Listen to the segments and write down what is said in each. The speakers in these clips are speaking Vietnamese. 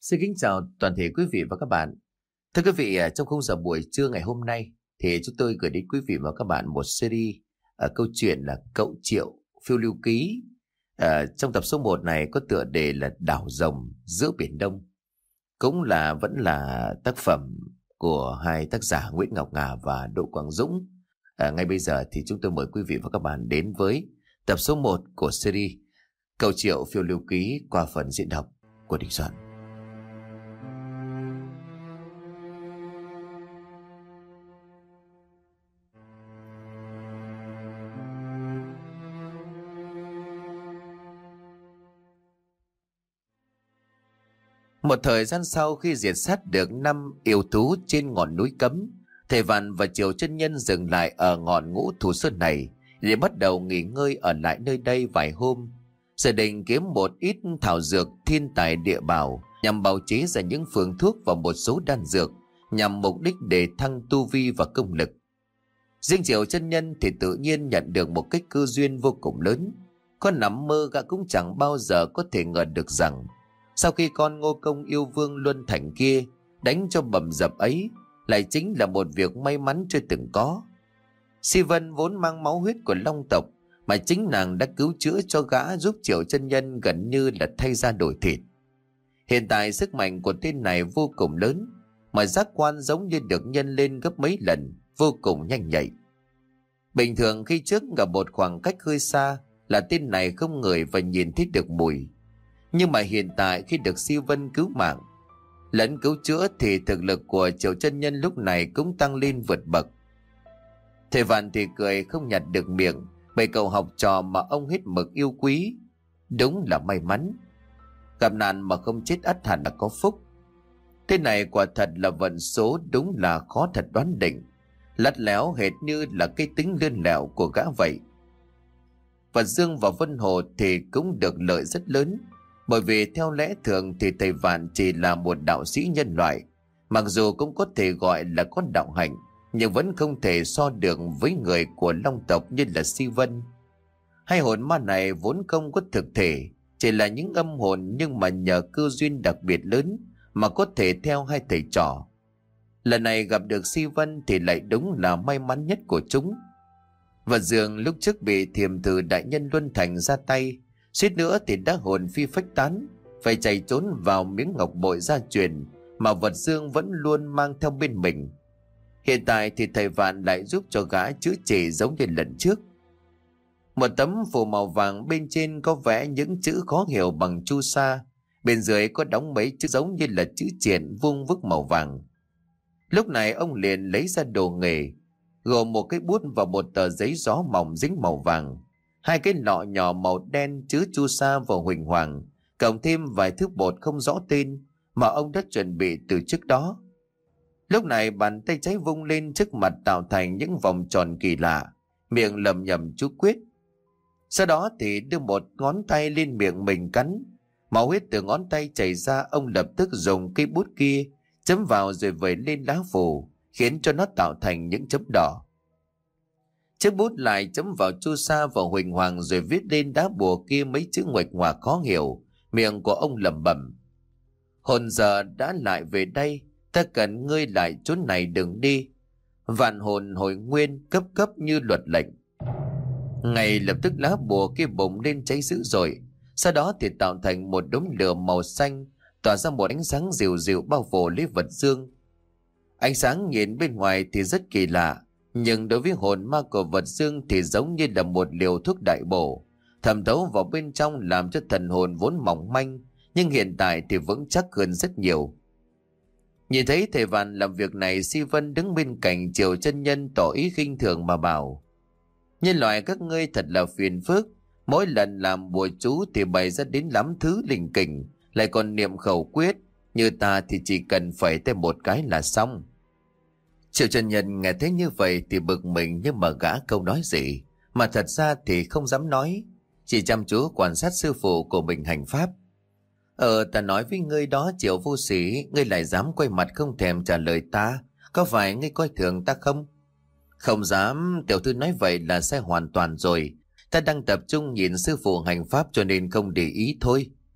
Xin kính chào toàn thể quý vị và các bạn. Thưa quý vị, trong khung giờ buổi trưa ngày hôm nay thì chúng tôi gửi đến quý vị và các bạn một series câu chuyện là Cậu Triệu phiêu lưu ký. Trong tập số 1 này có tựa đề là Đảo Rồng giữa Biển Đông. Cũng vẫn là tác phẩm của hai tác giả Nguyễn Ngọc Ngà và Đỗ Quang Dũng. Ngay bây giờ thì chúng tôi mời quý vị và các bạn đến với tập số 1 của series Cậu Triệu phiêu lưu ký qua phần diễn đọc của Đình Soạn. Một thời gian sau, khi diệt sát được 5 yêu thú trên ngọn núi Cấm, thầy Vạn và Triều Chân Nhân dừng lại ở ngọn Ngũ Thủ Sơn này để bắt đầu nghỉ ngơi ở lại nơi đây vài hôm. Dự định kiếm một ít thảo dược thiên tài địa bảo nhằm bào chế ra những phương thuốc và một số đan dược nhằm mục đích để thăng tu vi và công lực. Riêng Triều Chân Nhân thì tự nhiên nhận được một cái cơ duyên vô cùng lớn. Có nằm mơ gã cũng chẳng bao giờ có thể ngờ được rằng sau khi con Ngô Công yêu vương Luân Thành kia đánh cho bầm dập ấy lại chính là một việc may mắn chưa từng có. Si Vân vốn mang máu huyết của Long tộc, mà chính nàng đã cứu chữa cho gã, giúp Triệu Chân Nhân gần như là thay da đổi thịt. Hiện tại sức mạnh của tên này vô cùng lớn, mà giác quan giống như được nhân lên gấp mấy lần, vô cùng nhanh nhạy. Bình thường khi trước gặp một khoảng cách hơi xa là tên này không ngửi và nhìn thấy được mùi. Nhưng mà hiện tại khi được Si Vân cứu mạng lẫn cứu chữa thì thực lực của Triệu Chân Nhân lúc này cũng tăng lên vượt bậc. Thầy Vạn thì cười không nhặt được miệng, bởi cậu học trò mà ông hết mực yêu quý đúng là may mắn. Gặp nạn mà không chết ắt hẳn là có phúc. Thế này quả thật là vận số, đúng là khó thật đoán định, lắt léo hệt như là cái tính lươn lẹo của gã vậy. Và Dương và Vân Hồ thì cũng được lợi rất lớn, bởi vì theo lẽ thường thì thầy Vạn chỉ là một đạo sĩ nhân loại, mặc dù cũng có thể gọi là có đạo hạnh, nhưng vẫn không thể so được với người của Long tộc như là Si Vân. Hai hồn ma này vốn không có thực thể, chỉ là những âm hồn, nhưng mà nhờ cơ duyên đặc biệt lớn mà có thể theo hai thầy trò. Lần này gặp được Si Vân thì lại đúng là may mắn nhất của chúng. Và Dương lúc trước bị Thiềm Thử đại nhân Luân Thành ra tay, suýt nữa thì đã hồn phi phách tán, phải chạy trốn vào miếng ngọc bội gia truyền mà Vật Dương vẫn luôn mang theo bên mình. Hiện tại thì thầy Vạn lại giúp cho gã chữa trị giống như lần trước. Một tấm phù màu vàng, bên trên có vẽ những chữ khó hiểu bằng chu sa, bên dưới có đóng mấy chữ giống như là chữ triện vuông vức màu vàng. Lúc này ông liền lấy ra đồ nghề, gồm một cái bút và một tờ giấy gió mỏng dính màu vàng, hai cái lọ nhỏ màu đen chứa chu sa và huỳnh hoàng, cộng thêm vài thứ bột không rõ tên mà ông đã chuẩn bị từ trước đó. Lúc này bàn tay trái vung lên trước mặt tạo thành những vòng tròn kỳ lạ, miệng lẩm nhẩm chú quyết. Sau đó thì đưa một ngón tay lên miệng mình cắn, máu huyết từ ngón tay chảy ra. Ông lập tức dùng cây bút kia chấm vào rồi vẩy lên lá phù, khiến cho nó tạo thành những chấm đỏ. Chiếc bút lại chấm vào chu sa và huỳnh hoàng rồi viết lên đá bùa kia mấy chữ nguệch ngoạc khó hiểu. Miệng của ông lẩm bẩm: hồn giờ đã lại về đây, ta cần ngươi lại chốn này đừng đi. Vạn hồn hồi nguyên, cấp cấp như luật lệnh. Ngay lập tức lá bùa kia bùng lên cháy dữ dội, sau đó thì tạo thành một đốm lửa màu xanh, tỏa ra một ánh sáng dịu dịu bao phủ lấy Vật Dương. Ánh sáng nhìn bên ngoài thì rất kỳ lạ, nhưng đối với hồn ma của Vật Dương thì giống như là một liều thuốc đại bổ, thẩm thấu vào bên trong làm cho thần hồn vốn mỏng manh nhưng hiện tại thì vững chắc hơn rất nhiều. Nhìn thấy thầy Vạn làm việc này, Si Vân đứng bên cạnh Triều Chân Nhân tỏ ý khinh thường mà bảo: nhân loại các ngươi thật là phiền phức, mỗi lần làm bùa chú thì bày ra đến lắm thứ linh kình, lại còn niệm khẩu quyết, như ta thì chỉ cần phải thêm một cái là xong. Triệu Chân Nhân nghe thấy như vậy thì bực mình, nhưng mà gã không nói gì, mà thật ra thì không dám nói, chỉ chăm chú quan sát sư phụ của mình hành pháp. Ta nói với ngươi đó Triệu vô sĩ, ngươi lại dám quay mặt không thèm trả lời ta, có phải ngươi coi thường ta không? Không dám, tiểu thư nói vậy là sai hoàn toàn rồi, ta đang tập trung nhìn sư phụ hành pháp cho nên không để ý thôi.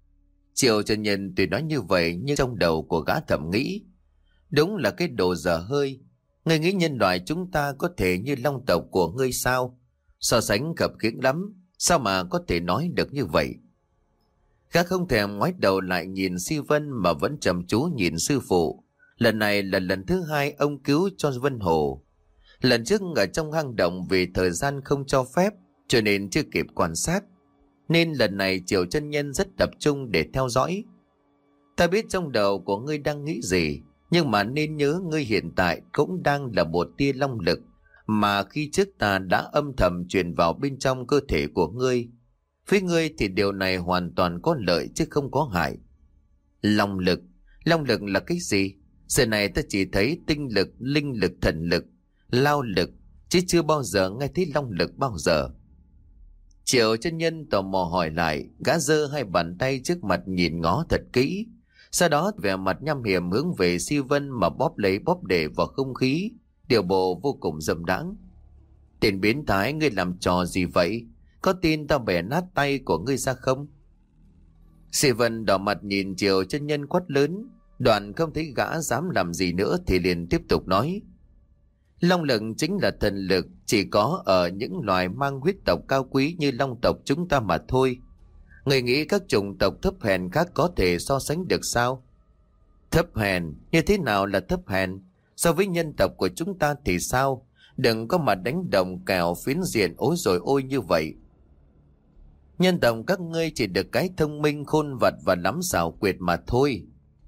Triệu chân nhân tuy nói như vậy nhưng trong đầu của gã thầm nghĩ, đúng là cái đồ dở hơi. Ngươi nghĩ nhân loại chúng ta có thể như long tộc của ngươi sao? So sánh khập khiễng lắm, sao mà có thể nói được như vậy? Gã không thèm ngoái đầu lại nhìn Si Vân mà vẫn chăm chú nhìn sư phụ. Lần này là lần thứ hai ông cứu cho Vân Hồ. Lần trước ở trong hang động vì thời gian không cho phép cho nên chưa kịp quan sát. Nên lần này Triệu chân nhân rất tập trung để theo dõi. Ta biết trong đầu của ngươi đang nghĩ gì, nhưng mà nên nhớ ngươi hiện tại cũng đang là một tia long lực mà khi trước ta đã âm thầm truyền vào bên trong cơ thể của ngươi. Với ngươi thì điều này hoàn toàn có lợi chứ không có hại. Long lực là cái gì? Giờ này ta chỉ thấy tinh lực, linh lực, thần lực, lao lực, chứ chưa bao giờ nghe thấy long lực bao giờ. Triệu chân nhân tò mò hỏi lại, gã giơ hai bàn tay trước mặt nhìn ngó thật kỹ. Sau đó vẻ mặt nham hiểm hướng về Si Vân mà bóp lấy bóp để vào không khí, điều bộ vô cùng dâm đãng. Tên biến thái, ngươi làm trò gì vậy? Có tin ta bẻ nát tay của ngươi ra không? Si Vân đỏ mặt nhìn Triệu chân nhân quát lớn. Đoạn không thấy gã dám làm gì nữa thì liền tiếp tục nói. Long lực chính là thần lực, chỉ có ở những loài mang huyết tộc cao quý như long tộc chúng ta mà thôi. Người nghĩ các chủng tộc thấp hèn khác có thể so sánh được sao? Thấp hèn? Như thế nào là thấp hèn? So với nhân tộc của chúng ta thì sao? Đừng có mà đánh đồng kèo phiến diện ối rồi ôi như vậy. Nhân tộc các ngươi chỉ được cái thông minh khôn vặt và lắm xảo quyệt mà thôi.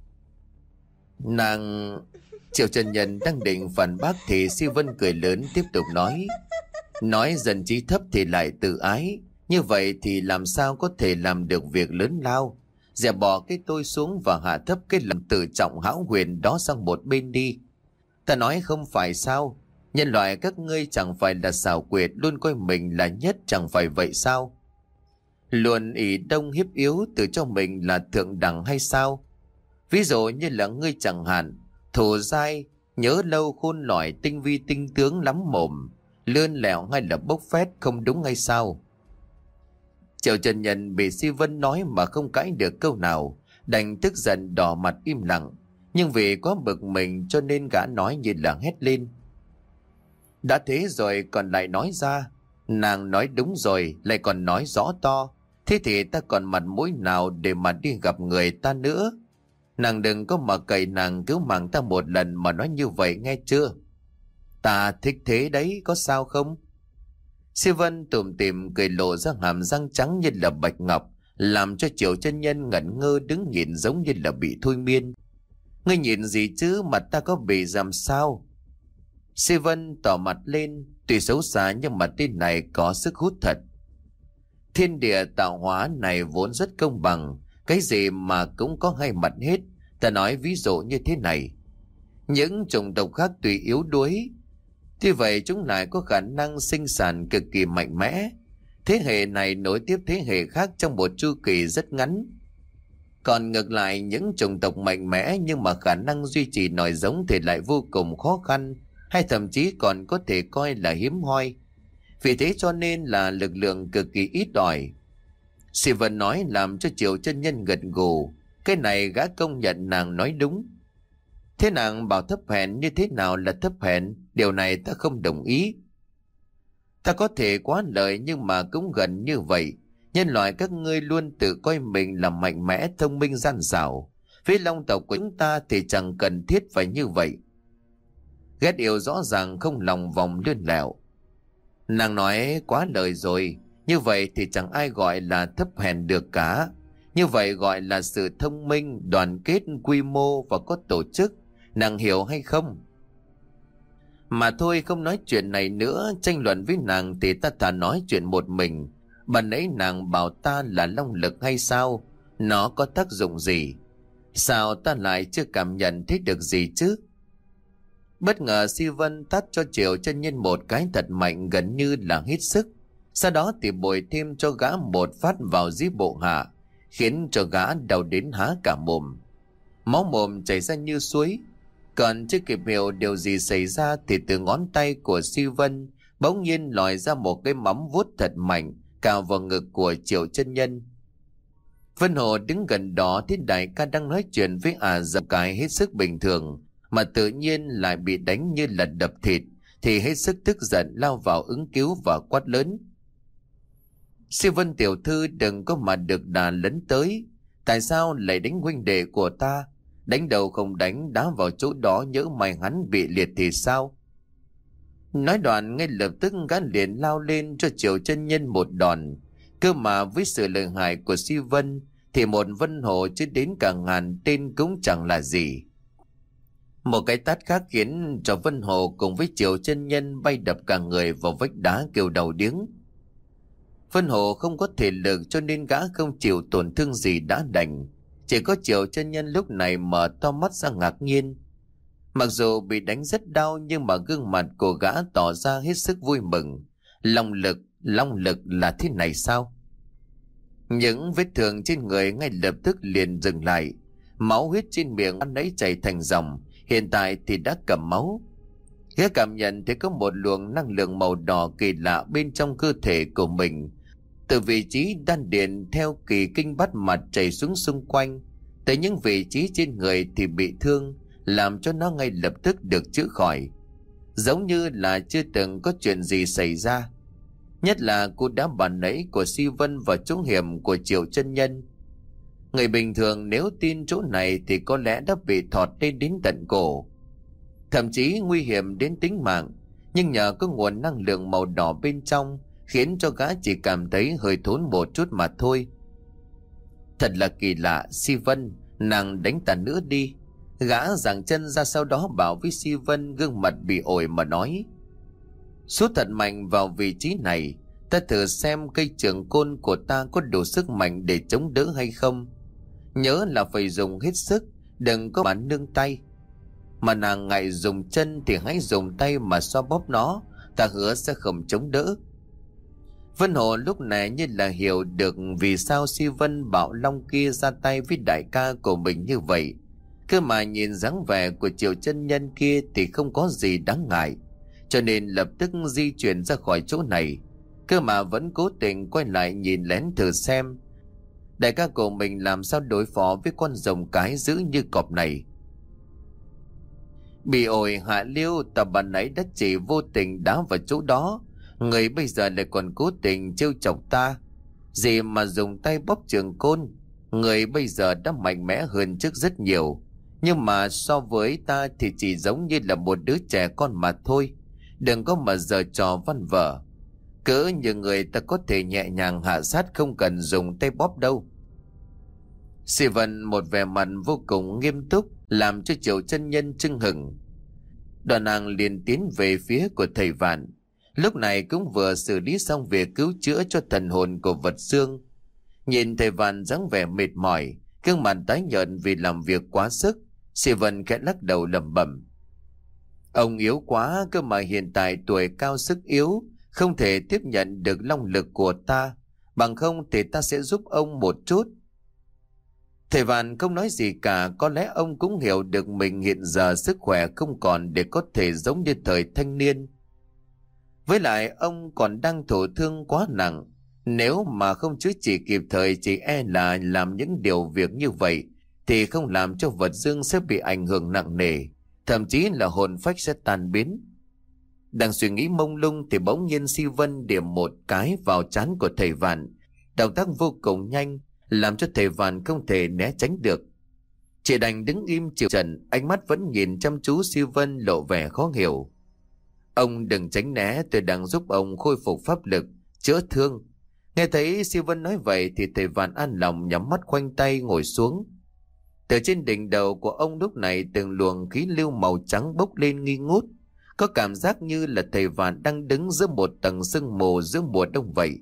Nàng... Triệu chân nhân đang định phản bác thì Si Vân cười lớn tiếp tục nói. Nói dần trí thấp thì lại tự ái. Như vậy thì làm sao có thể làm được việc lớn lao? Dè bỏ cái tôi xuống và hạ thấp cái lòng tự trọng hão huyền đó sang một bên đi. Ta nói không phải sao? Nhân loại các ngươi chẳng phải là xảo quyệt, luôn coi mình là nhất, chẳng phải vậy sao? Luôn ỷ đông hiếp yếu, tự cho mình là thượng đẳng hay sao? Ví dụ như là ngươi chẳng hạn, thủ dai, nhớ lâu khôn lỏi, tinh vi tinh tướng lắm mồm, lươn lẹo hay là bốc phét, không đúng hay sao? Triệu chân nhân bị Si Vân nói mà không cãi được câu nào, đành tức giận đỏ mặt im lặng. Nhưng vì quá bực mình cho nên gã nói như là hét lên. Đã thế rồi còn lại nói ra. Nàng nói đúng rồi, lại còn nói rõ to. Thế thì ta còn mặt mũi nào để mà đi gặp người ta nữa? Nàng đừng có mà cậy nàng cứu mạng ta một lần mà nói như vậy nghe chưa? Ta thích thế đấy, có sao không? Si Vân tủm tỉm cười lộ ra hàm răng trắng như là bạch ngọc, làm cho Triệu chân nhân ngẩn ngơ đứng nhìn giống như là bị thôi miên. Ngươi nhìn gì chứ, mặt ta có bị làm sao? Si Vân tỏ mặt lên, tuy xấu xa nhưng mà tên này có sức hút thật. Thiên địa tạo hóa này vốn rất công bằng, cái gì mà cũng có hai mặt hết. Ta nói ví dụ như thế này. Những chủng tộc khác tuy yếu đuối, tuy vậy chúng lại có khả năng sinh sản cực kỳ mạnh mẽ. Thế hệ này nối tiếp thế hệ khác trong một chu kỳ rất ngắn. Còn ngược lại những chủng tộc mạnh mẽ nhưng mà khả năng duy trì nòi giống thì lại vô cùng khó khăn, hay thậm chí còn có thể coi là hiếm hoi. Vì thế cho nên là lực lượng cực kỳ ít ỏi. Si Vân nói làm cho Triệu chân nhân gật gù. Cái này gã công nhận nàng nói đúng. Thế nàng bảo thấp hèn, như thế nào là thấp hèn? Điều này ta không đồng ý. Ta có thể quá lời nhưng mà cũng gần như vậy. Nhân loại các ngươi luôn tự coi mình là mạnh mẽ, thông minh, gian xảo. Với long tộc của chúng ta thì chẳng cần thiết phải như vậy. Ghét yêu rõ ràng không lòng vòng lươn lẹo. Nàng nói quá lời rồi. Như vậy thì chẳng ai gọi là thấp hèn được cả. Như vậy gọi là sự thông minh, đoàn kết, quy mô và có tổ chức. Nàng hiểu hay không? Mà thôi không nói chuyện này nữa. Tranh luận với nàng thì ta thà nói chuyện một mình. Bà nãy nàng bảo ta là long lực hay sao? Nó có tác dụng gì? Sao ta lại chưa cảm nhận thấy được gì chứ? Bất ngờ Si Vân tát cho Triệu chân nhân một cái thật mạnh, gần như là hết sức. Sau đó thì bồi thêm cho gã một phát vào dưới bộ hạ, khiến cho gã đau đến há cả mồm. Máu mồm chảy ra như suối. Còn chưa kịp hiểu điều gì xảy ra thì từ ngón tay của Si Vân bỗng nhiên lòi ra một cái móng vuốt thật mạnh cào vào ngực của Triệu chân nhân. Vân Hồ đứng gần đó thấy đại ca đang nói chuyện với giọng cái hết sức bình thường, mà tự nhiên lại bị đánh như là đập thịt, thì hết sức tức giận lao vào ứng cứu và quát lớn: Siêu Vân tiểu thư đừng có mà được đà lấn tới. Tại sao lại đánh huynh đệ của ta? Đánh đầu không đánh, đá vào chỗ đó nhỡ may hắn bị liệt thì sao? Nói đoạn ngay lập tức gã liền lao lên cho Triệu chân nhân một đòn. Cơ mà với sự lợi hại của Siêu Vân thì một Vân Hồ chứ đến cả ngàn tên cũng chẳng là gì. Một cái tát khác khiến cho Vân Hồ cùng với Triệu chân nhân bay đập cả người vào vách đá kêu đầu điếng. Vân Hồ không có thể lực cho nên gã không chịu tổn thương gì đã đành. Chỉ có Triệu chân nhân lúc này mở to mắt ra ngạc nhiên. Mặc dù bị đánh rất đau nhưng mà gương mặt của gã tỏ ra hết sức vui mừng. Long lực là thế này sao? Những vết thương trên người ngay lập tức liền dừng lại. Máu huyết trên miệng anh ấy chảy thành dòng, hiện tại thì đã cầm máu. Gã cảm nhận thấy có một luồng năng lượng màu đỏ kỳ lạ bên trong cơ thể của mình. Từ vị trí đan điền theo kỳ kinh bát mạch chảy xuống xung quanh, tới những vị trí trên người thì bị thương, làm cho nó ngay lập tức được chữa khỏi, giống như là chưa từng có chuyện gì xảy ra. Nhất là cú đá bàn nãy của Si Vân và chỗ hiểm của Triệu chân nhân. Người bình thường nếu tin chỗ này thì có lẽ đã bị thọt lên đến tận cổ, thậm chí nguy hiểm đến tính mạng. Nhưng nhờ có nguồn năng lượng màu đỏ bên trong khiến cho gã chỉ cảm thấy hơi thốn một chút mà thôi. Thật là kỳ lạ. Si Vân, nàng đánh ta nữa đi. Gã giằng chân ra, sau đó bảo với Si Vân gương mặt bị ổi mà nói: Sút thật mạnh vào vị trí này, ta thử xem cây trường côn của ta có đủ sức mạnh để chống đỡ hay không. Nhớ là phải dùng hết sức, đừng có mà nương tay. Mà nàng ngại dùng chân thì hãy dùng tay mà xoa bóp nó, ta hứa sẽ không chống đỡ. Vân Hồ lúc này như là hiểu được vì sao Si Vân bảo Long kia ra tay với đại ca của mình như vậy. Cơ mà nhìn dáng vẻ của Triệu chân nhân kia thì không có gì đáng ngại, cho nên lập tức di chuyển ra khỏi chỗ này. Cơ mà vẫn cố tình quay lại nhìn lén thử xem đại ca của mình làm sao đối phó với con rồng cái dữ như cọp này. Bị ổi hạ liêu, tà bà nãy đã chỉ vô tình đá vào chỗ đó, người bây giờ lại còn cố tình trêu chọc ta. Gì mà dùng tay bóp trường côn, người bây giờ đã mạnh mẽ hơn trước rất nhiều. Nhưng mà so với ta thì chỉ giống như là một đứa trẻ con mà thôi. Đừng có mà giở trò văn vở. Cỡ như người ta có thể nhẹ nhàng hạ sát, không cần dùng tay bóp đâu. Si Vân một vẻ mặt vô cùng nghiêm túc, làm cho Triệu chân nhân chưng hửng. Đoàn nàng liền tiến về phía của thầy Vạn. Lúc này cũng vừa xử lý xong việc cứu chữa cho thần hồn của vật xương. Nhìn thầy Vạn dáng vẻ mệt mỏi, gương mặt tái nhợt vì làm việc quá sức, Si Vân khẽ lắc đầu lẩm bẩm: Ông yếu quá, cơ mà hiện tại tuổi cao sức yếu, không thể tiếp nhận được long lực của ta, bằng không thì ta sẽ giúp ông một chút. Thầy Vạn không nói gì cả, có lẽ ông cũng hiểu được mình hiện giờ sức khỏe không còn để có thể giống như thời thanh niên. Với lại ông còn đang thổ thương quá nặng, nếu mà không chữa trị kịp thời chỉ e là làm những điều việc như vậy thì không làm cho vật dương sẽ bị ảnh hưởng nặng nề, thậm chí là hồn phách sẽ tan biến. Đang suy nghĩ mông lung thì bỗng nhiên Si Vân điểm một cái vào trán của thầy Vạn, động tác vô cùng nhanh, làm cho thầy Vạn không thể né tránh được. Chỉ đành đứng im chịu trận, ánh mắt vẫn nhìn chăm chú Si Vân lộ vẻ khó hiểu. Ông đừng tránh né, tôi đang giúp ông khôi phục pháp lực, chữa thương. Nghe thấy Si Vân nói vậy thì thầy Vạn an lòng nhắm mắt khoanh tay ngồi xuống. Từ trên đỉnh đầu của ông lúc này từng luồng khí lưu màu trắng bốc lên nghi ngút, có cảm giác như là thầy Vạn đang đứng giữa một tầng sương mù giữa mùa đông vậy.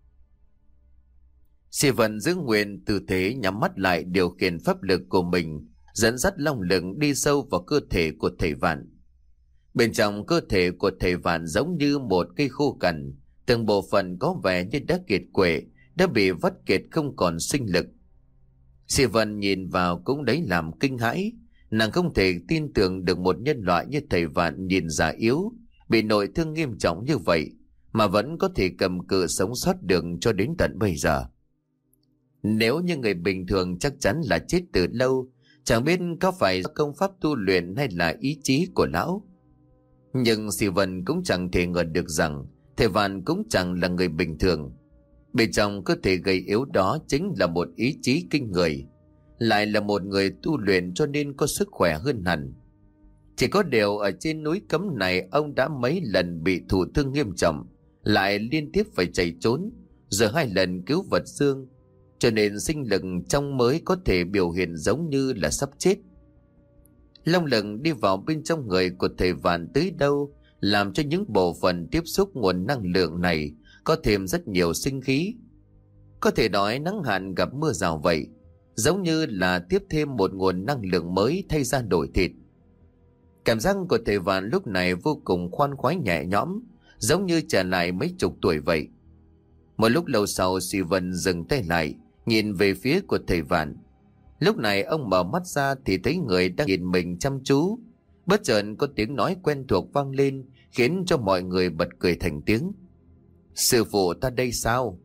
Si Vân giữ nguyên tư thế nhắm mắt lại, điều khiển pháp lực của mình, dẫn dắt long lực đi sâu vào cơ thể của thầy Vạn. Bên trong cơ thể của thầy Vạn giống như một cây khô cằn, từng bộ phận có vẻ như đã kiệt quệ, đã bị vắt kiệt không còn sinh lực. Si Vân nhìn vào cũng lấy làm kinh hãi, nàng không thể tin tưởng được một nhân loại như thầy Vạn nhìn già yếu, bị nội thương nghiêm trọng như vậy mà vẫn có thể cầm cự sống sót được cho đến tận bây giờ. Nếu như người bình thường chắc chắn là chết từ lâu, chẳng biết có phải do công pháp tu luyện hay là ý chí của lão. Nhưng Sĩ Vân cũng chẳng thể ngờ được rằng thầy Vạn cũng chẳng là người bình thường. Bên trong cơ thể gầy yếu đó chính là một ý chí kinh người, lại là một người tu luyện cho nên có sức khỏe hơn hẳn. Chỉ có điều ở trên núi cấm này ông đã mấy lần bị thụ thương nghiêm trọng, lại liên tiếp phải chạy trốn, giờ 2 lần cứu vật Dương, cho nên sinh lực trong mới có thể biểu hiện giống như là sắp chết. Long lực đi vào bên trong người của thầy Vạn tới đâu, làm cho những bộ phận tiếp xúc nguồn năng lượng này có thêm rất nhiều sinh khí. Có thể nói nắng hạn gặp mưa rào vậy, giống như là tiếp thêm một nguồn năng lượng mới thay ra đổi thịt. Cảm giác của thầy Vạn lúc này vô cùng khoan khoái nhẹ nhõm, giống như trở lại mấy chục tuổi vậy. Một lúc lâu sau, Sĩ Vân dừng tay lại, nhìn về phía của thầy Vạn. Lúc này ông mở mắt ra thì thấy người đang nhìn mình chăm chú. Bất chợt có tiếng nói quen thuộc vang lên, khiến cho mọi người bật cười thành tiếng. Sư phụ ta đây sao?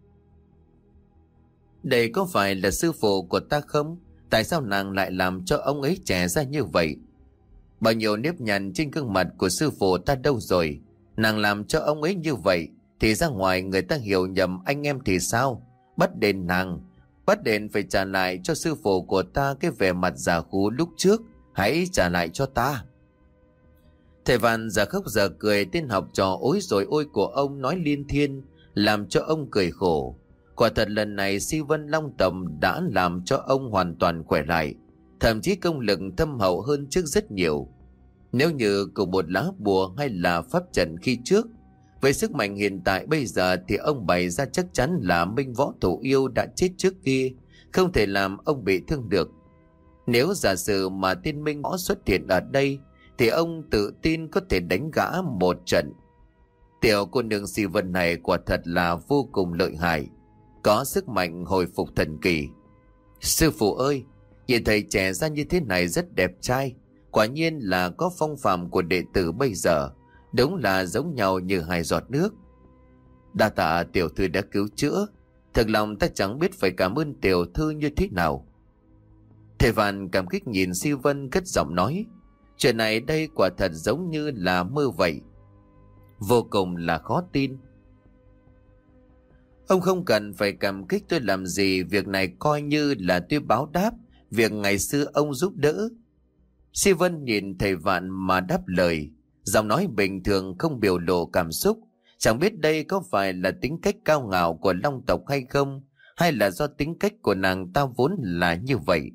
Đây có phải là sư phụ của ta không? Tại sao nàng lại làm cho ông ấy trẻ ra như vậy? Bao nhiêu nếp nhăn trên gương mặt của sư phụ ta đâu rồi? Nàng làm cho ông ấy như vậy thì ra ngoài người ta hiểu nhầm anh em thì sao? Bắt đền nàng, bắt đền phải trả lại cho sư phụ của ta cái vẻ mặt già khú lúc trước. Hãy trả lại cho ta. Thầy Vạn giờ khóc giờ cười, tên học trò ối rồi ôi của ông nói liên thiên, làm cho ông cười khổ. Quả thật lần này Si Vân Long Tầm đã làm cho ông hoàn toàn khỏe lại, thậm chí công lực thâm hậu hơn trước rất nhiều. Nếu như cùng một lá bùa hay là pháp trận khi trước, với sức mạnh hiện tại bây giờ thì ông bày ra chắc chắn là Minh Võ Thủ Yêu đã chết trước kia, không thể làm ông bị thương được. Nếu giả sử mà tên Minh Võ xuất hiện ở đây thì ông tự tin có thể đánh gã một trận. Tiểu cô nương Si Vân này quả thật là vô cùng lợi hại, có sức mạnh hồi phục thần kỳ. Sư phụ ơi, nhìn thầy trẻ ra như thế này rất đẹp trai, quả nhiên là có phong phạm của đệ tử bây giờ, đúng là giống nhau như 2 giọt nước. Đa tạ tiểu thư đã cứu chữa, thật lòng ta chẳng biết phải cảm ơn tiểu thư như thế nào. Thầy Vạn cảm kích nhìn Si Vân cất giọng nói, chuyện này đây quả thật giống như là mơ vậy, vô cùng là khó tin. Ông không cần phải cảm kích tôi làm gì, việc này coi như là tôi báo đáp việc ngày xưa ông giúp đỡ. Si Vân nhìn thầy Vạn mà đáp lời, giọng nói bình thường không biểu lộ cảm xúc. Chẳng biết đây có phải là tính cách cao ngạo của Long tộc hay không, hay là do tính cách của nàng ta vốn là như vậy.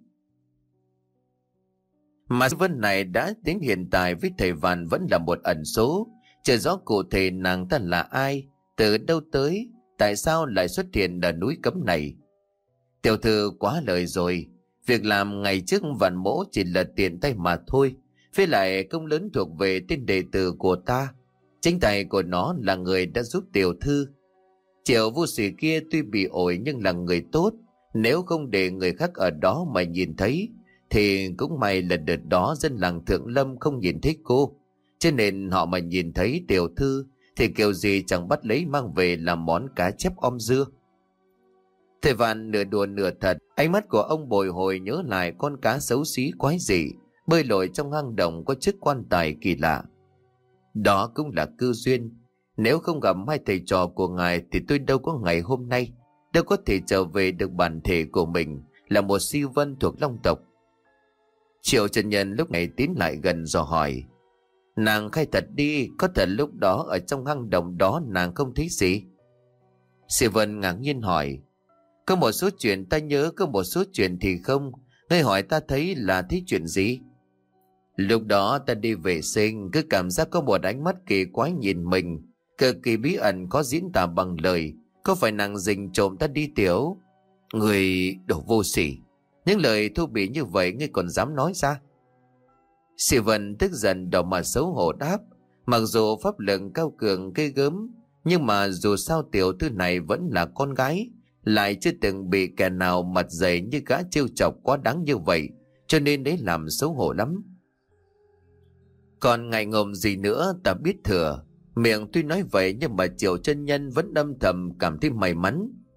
Mà Si Vân này đã đến hiện tại với thầy Vạn vẫn là một ẩn số, chưa rõ cụ thể nàng ta là ai, từ đâu tới, tại sao lại xuất hiện ở núi cấm này. Tiểu thư quá lời rồi, việc làm ngày trước Vạn Mỗ chỉ là tiện tay mà thôi, với lại công lớn thuộc về tên đệ tử của ta, chính tay của nó là người đã giúp tiểu thư. Triệu vô sĩ kia tuy bị ổi nhưng là người tốt, nếu không để người khác ở đó mà nhìn thấy thì cũng may là đợt đó dân làng Thượng Lâm không nhìn thấy cô, cho nên họ mà nhìn thấy tiểu thư thì kiểu gì chẳng bắt lấy mang về làm món cá chép om dưa. Thầy Vạn nửa đùa nửa thật, ánh mắt của ông bồi hồi nhớ lại con cá xấu xí quái dị bơi lội trong hang động có chiếc quan tài kỳ lạ. Đó cũng là cơ duyên, nếu không gặp 2 thầy trò của ngài thì tôi đâu có ngày hôm nay, đâu có thể trở về được bản thể của mình là một Si Vân thuộc Long tộc. Triệu Trần Nhân lúc này tiến lại gần dò hỏi, nàng khai thật đi, có thật lúc đó ở trong hang động đó nàng không thấy gì? Si Vân ngạc nhiên hỏi, có một số chuyện ta nhớ, có một số chuyện thì không. Ngươi hỏi ta thấy là thấy chuyện gì? Lúc đó ta đi vệ sinh, cứ cảm giác có một ánh mắt kỳ quái nhìn mình, cực kỳ bí ẩn khó diễn tả bằng lời. Có phải nàng rình trộm ta đi tiểu? Người đồ vô sỉ, những lời thô bỉ như vậy ngươi còn dám nói ra? Si Vân tức giận đỏ mặt xấu hổ đáp, mặc dù pháp lực cao cường ghê gớm, nhưng mà dù sao tiểu thư này vẫn là con gái, lại chưa từng bị kẻ nào mặt dày như gã trêu chọc quá đáng như vậy, cho nên đấy làm xấu hổ lắm. Còn ngại ngùng gì nữa ta biết thừa, miệng tuy nói vậy nhưng mà Triệu chân nhân vẫn âm thầm cảm thấy may mắn.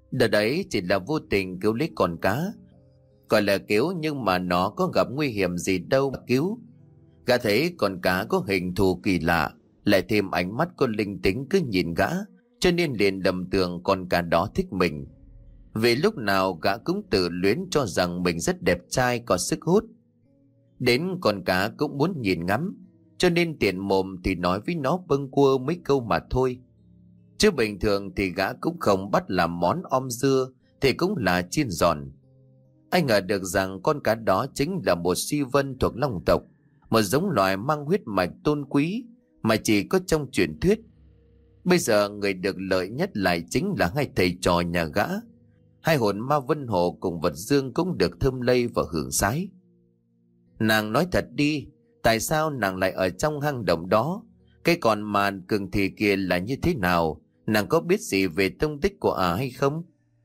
Đợt đấy chỉ là vô tình cứu lấy con cá. Gọi là cứu nhưng mà nó có gặp nguy hiểm gì đâu mà cứu. Gã thấy con cá có hình thù kỳ lạ, lại thêm ánh mắt có linh tính cứ nhìn gã, cho nên liền lầm tưởng con cá đó thích mình. Vì lúc nào gã cũng tự luyến cho rằng mình rất đẹp trai có sức hút. Đến con cá cũng muốn nhìn ngắm, cho nên tiện mồm thì nói với nó bâng quơ mấy câu mà thôi. Chứ bình thường thì gã cũng không bắt làm món om dưa, thì cũng là chiên giòn. Ai ngờ được rằng con cá đó chính là một si vân thuộc Long tộc, một giống loài mang huyết mạch tôn quý mà chỉ có trong truyền thuyết. Bây giờ người được lợi nhất lại chính là hai thầy trò nhà gã. Hai hồn ma Vân Hồ cùng Vật Dương cũng được thơm lây và hưởng sái. Nàng nói thật đi, tại sao nàng lại ở trong hang động đó? Cái con màn cường thì kia là như thế nào? Nàng có biết gì về tông tích của hay không?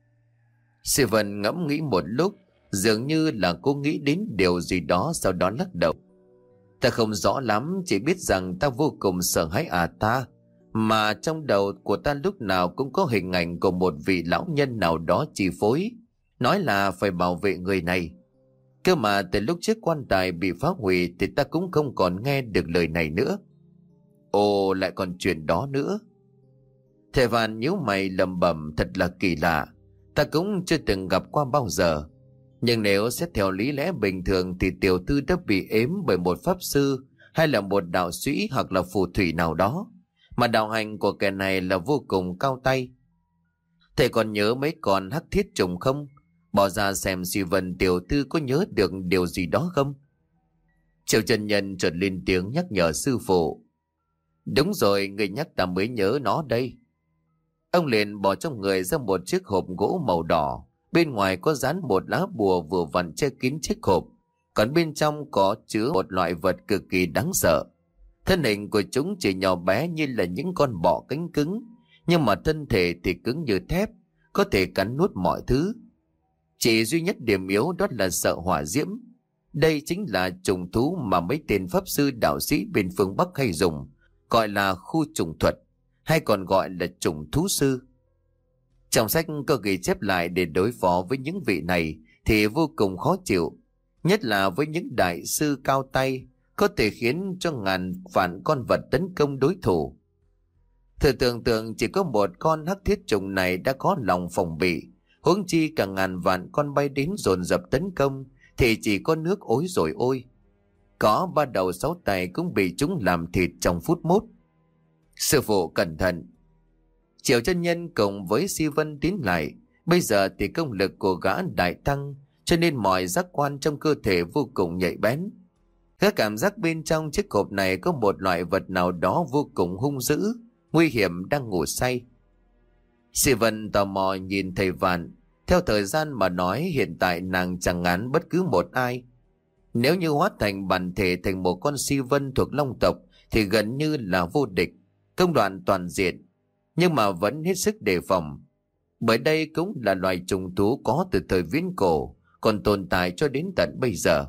Sư Vân ngẫm nghĩ một lúc, dường như là cô nghĩ đến điều gì đó, sau đó lắc đầu. Ta không rõ lắm, chỉ biết rằng ta vô cùng sợ hãi ta. Mà trong đầu của ta lúc nào cũng có hình ảnh của một vị lão nhân nào đó chi phối, nói là phải bảo vệ người này. Cơ mà từ lúc chiếc quan tài bị phá hủy thì ta cũng không còn nghe được lời này nữa. Ồ, lại còn chuyện đó nữa. Thầy Vạn nhíu mày lẩm bẩm, thật là kỳ lạ. Ta cũng chưa từng gặp qua bao giờ. Nhưng nếu xét theo lý lẽ bình thường thì tiểu thư đã bị ếm bởi một pháp sư hay là một đạo sĩ hoặc là phù thủy nào đó. Mà đạo hành của kẻ này là vô cùng cao tay. Thầy còn nhớ mấy con hắc thiết trùng không? Bỏ ra xem Si Vân tiểu thư có nhớ được điều gì đó không? Triệu chân nhân chợt lên tiếng nhắc nhở sư phụ. Đúng rồi, người nhắc ta mới nhớ nó đây. Ông liền bỏ trong người ra một chiếc hộp gỗ màu đỏ. Bên ngoài có dán một lá bùa vừa vặn che kín chiếc hộp. Còn bên trong có chứa một loại vật cực kỳ đáng sợ. Thân hình của chúng chỉ nhỏ bé như là những con bọ cánh cứng, nhưng mà thân thể thì cứng như thép, có thể cắn nuốt mọi thứ. Chỉ duy nhất điểm yếu đó là sợ hỏa diễm. Đây chính là trùng thú mà mấy tên pháp sư đạo sĩ bên phương Bắc hay dùng, gọi là khu trùng thuật, hay còn gọi là trùng thú sư. Trong sách có ghi chép lại để đối phó với những vị này thì vô cùng khó chịu, nhất là với những đại sư cao tay, có thể khiến cho ngàn vạn con vật tấn công đối thủ. Thử tưởng tượng chỉ có một con hắc thiết trùng này đã có lòng phòng bị, huống chi cả ngàn vạn con bay đến dồn dập tấn công thì chỉ có nước ối rồi ôi. Có 3 đầu 6 tay cũng bị chúng làm thịt trong phút mốt. Sư phụ cẩn thận. Triệu chân nhân cùng với Si Vân tiến lại. Bây giờ thì công lực của gã đại tăng, cho nên mọi giác quan trong cơ thể vô cùng nhạy bén. Gã cảm giác bên trong chiếc hộp này có một loại vật nào đó vô cùng hung dữ, nguy hiểm đang ngủ say. Si Vân tò mò nhìn thầy Vạn. Theo thời gian mà nói, hiện tại nàng chẳng ngán bất cứ một ai. Nếu như hóa thành bản thể thành một con Si Vân thuộc Long tộc thì gần như là vô địch, công đoạn toàn diện, nhưng mà vẫn hết sức đề phòng. Bởi đây cũng là loài trùng thú có từ thời viễn cổ, còn tồn tại cho đến tận bây giờ.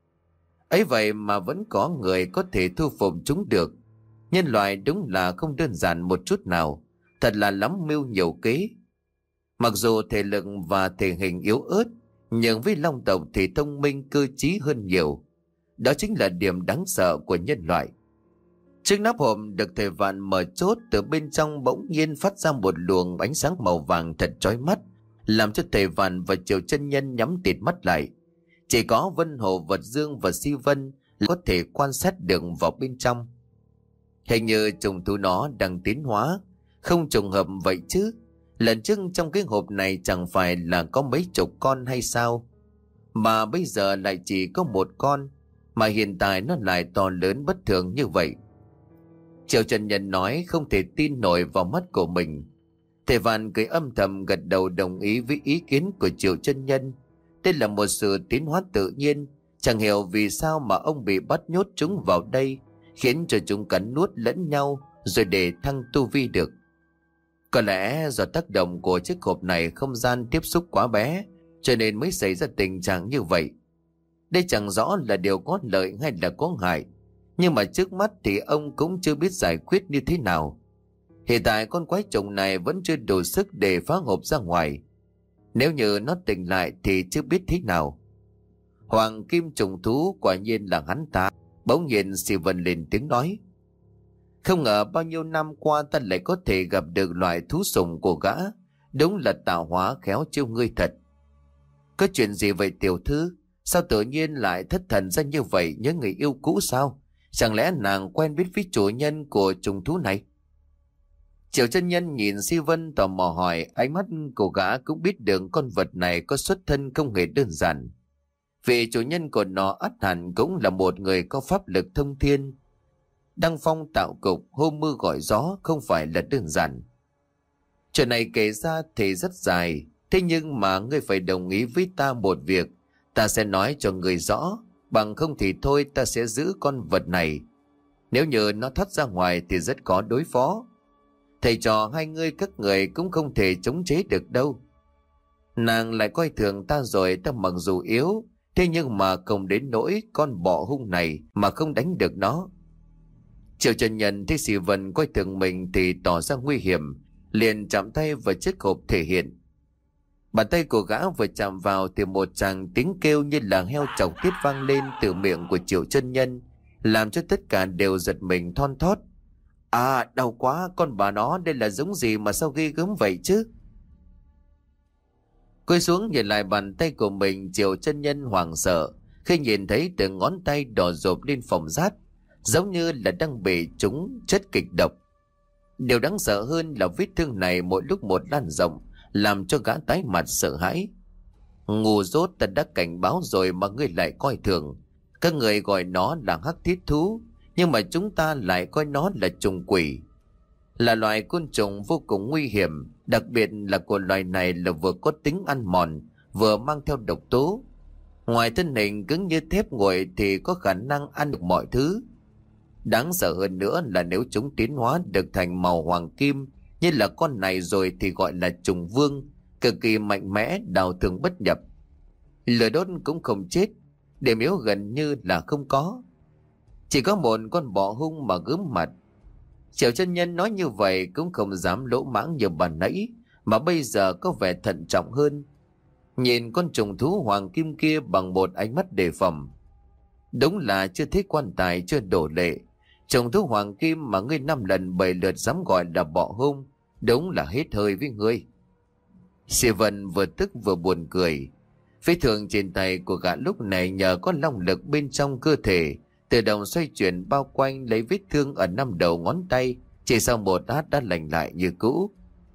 Ấy vậy mà vẫn có người có thể thu phục chúng được. Nhân loại đúng là không đơn giản một chút nào, thật là lắm mưu nhiều kế. Mặc dù thể lực và thể hình yếu ớt, nhưng với Long tộc thì thông minh cơ trí hơn nhiều. Đó chính là điểm đáng sợ của nhân loại. Chiếc nắp hộp được thầy Vạn mở chốt, từ bên trong bỗng nhiên phát ra một luồng ánh sáng màu vàng thật chói mắt, làm cho thầy Vạn và Triệu chân nhân nhắm tịt mắt lại. Chỉ có Vân Hồ, Vật Dương và Si Vân có thể quan sát được vào bên trong. Hình như trùng thú nó đang tiến hóa, không trùng hợp vậy chứ. Lần trước trong cái hộp này chẳng phải là có mấy chục con hay sao? Mà bây giờ lại chỉ có một con, mà hiện tại nó lại to lớn bất thường như vậy. Triệu chân nhân nói không thể tin nổi vào mắt của mình. Thầy Vạn cười âm thầm gật đầu đồng ý với ý kiến của Triệu chân nhân. Đây là một sự tiến hóa tự nhiên, chẳng hiểu vì sao mà ông bị bắt nhốt chúng vào đây, khiến cho chúng cắn nuốt lẫn nhau rồi để thăng tu vi được. Có lẽ do tác động của chiếc hộp này không gian tiếp xúc quá bé, cho nên mới xảy ra tình trạng như vậy. Đây chẳng rõ là điều có lợi hay là có hại, nhưng mà trước mắt thì ông cũng chưa biết giải quyết như thế nào. Hiện tại con quái trùng này vẫn chưa đủ sức để phá hộp ra ngoài. Nếu như nó tỉnh lại thì chưa biết thế nào. Hoàng kim trùng thú quả nhiên là hắn ta. Bỗng nhiên Steven lên tiếng nói. Không ngờ bao nhiêu năm qua ta lại có thể gặp được loại thú sùng của gã. Đúng là tạo hóa khéo chiêu ngươi thật. Có chuyện gì vậy tiểu thư? Sao tự nhiên lại thất thần ra như vậy, nhớ người yêu cũ sao? Chẳng lẽ nàng quen biết với chủ nhân của trùng thú này? Triệu chân nhân nhìn Steven tò mò hỏi, ánh mắt của gã cũng biết được con vật này có xuất thân không hề đơn giản. Vì chủ nhân của nó ắt hẳn cũng là một người có pháp lực thông thiên. Đăng phong tạo cục, hô mưa gọi gió không phải là đơn giản. Chuyện này kể ra thì rất dài, thế nhưng mà ngươi phải đồng ý với ta một việc. Ta sẽ nói cho ngươi rõ, bằng không thì thôi ta sẽ giữ con vật này. Nếu như nó thoát ra ngoài thì rất khó đối phó. Thầy trò hai ngươi các người cũng không thể chống chế được đâu. Nàng lại coi thường ta rồi, ta mặc dù yếu, thế nhưng mà không đến nỗi con bọ hung này mà không đánh được nó. Triệu chân nhân thấy Steven coi thường mình thì tỏ ra nguy hiểm, liền chạm tay vào chiếc hộp thể hiện. Bàn tay của gã vừa chạm vào thì một tràng tiếng kêu như là heo chọc tiết vang lên từ miệng của Triệu chân nhân, làm cho tất cả đều giật mình thon thót. À, đau quá, con bà nó đây là giống gì mà sao ghê gớm vậy chứ? Cúi xuống nhìn lại bàn tay của mình, Triệu chân nhân hoảng sợ khi nhìn thấy từng ngón tay đỏ rộp lên phòng rát, giống như là đang bị trúng chất kịch độc. Điều đáng sợ hơn là vết thương này mỗi lúc một lan rộng, làm cho gã tái mặt sợ hãi. Ngu dốt, ta đã cảnh báo rồi mà ngươi lại coi thường. Các người gọi nó là hắc thiết thú, nhưng mà chúng ta lại coi nó là trùng quỷ. Là loài côn trùng vô cùng nguy hiểm, đặc biệt là của loài này là vừa có tính ăn mòn, vừa mang theo độc tố. Ngoài thân hình cứng như thép nguội thì có khả năng ăn được mọi thứ. Đáng sợ hơn nữa là nếu chúng tiến hóa được thành màu hoàng kim như là con này rồi thì gọi là trùng vương, cực kỳ mạnh mẽ, đào thương bất nhập. Lửa đốt cũng không chết, điểm yếu gần như là không có. Chỉ có một con bọ hung mà gớm mặt. Triệu chân nhân nói như vậy cũng không dám lỗ mãng như bà nãy, mà bây giờ có vẻ thận trọng hơn. Nhìn con trùng thú hoàng kim kia bằng một ánh mắt đề phòng. Đúng là chưa thấy quan tài chưa đổ lệ. Trùng thú hoàng kim mà ngươi 5 lần 7 lượt dám gọi là bọ hung, đúng là hết hơi với ngươi. Steven vừa tức vừa buồn cười. Vết thương trên tay của gã lúc này nhờ có long lực bên trong cơ thể, tự động xoay chuyển bao quanh lấy vết thương ở 5 đầu ngón tay, chỉ sau một lát đã lành lại như cũ.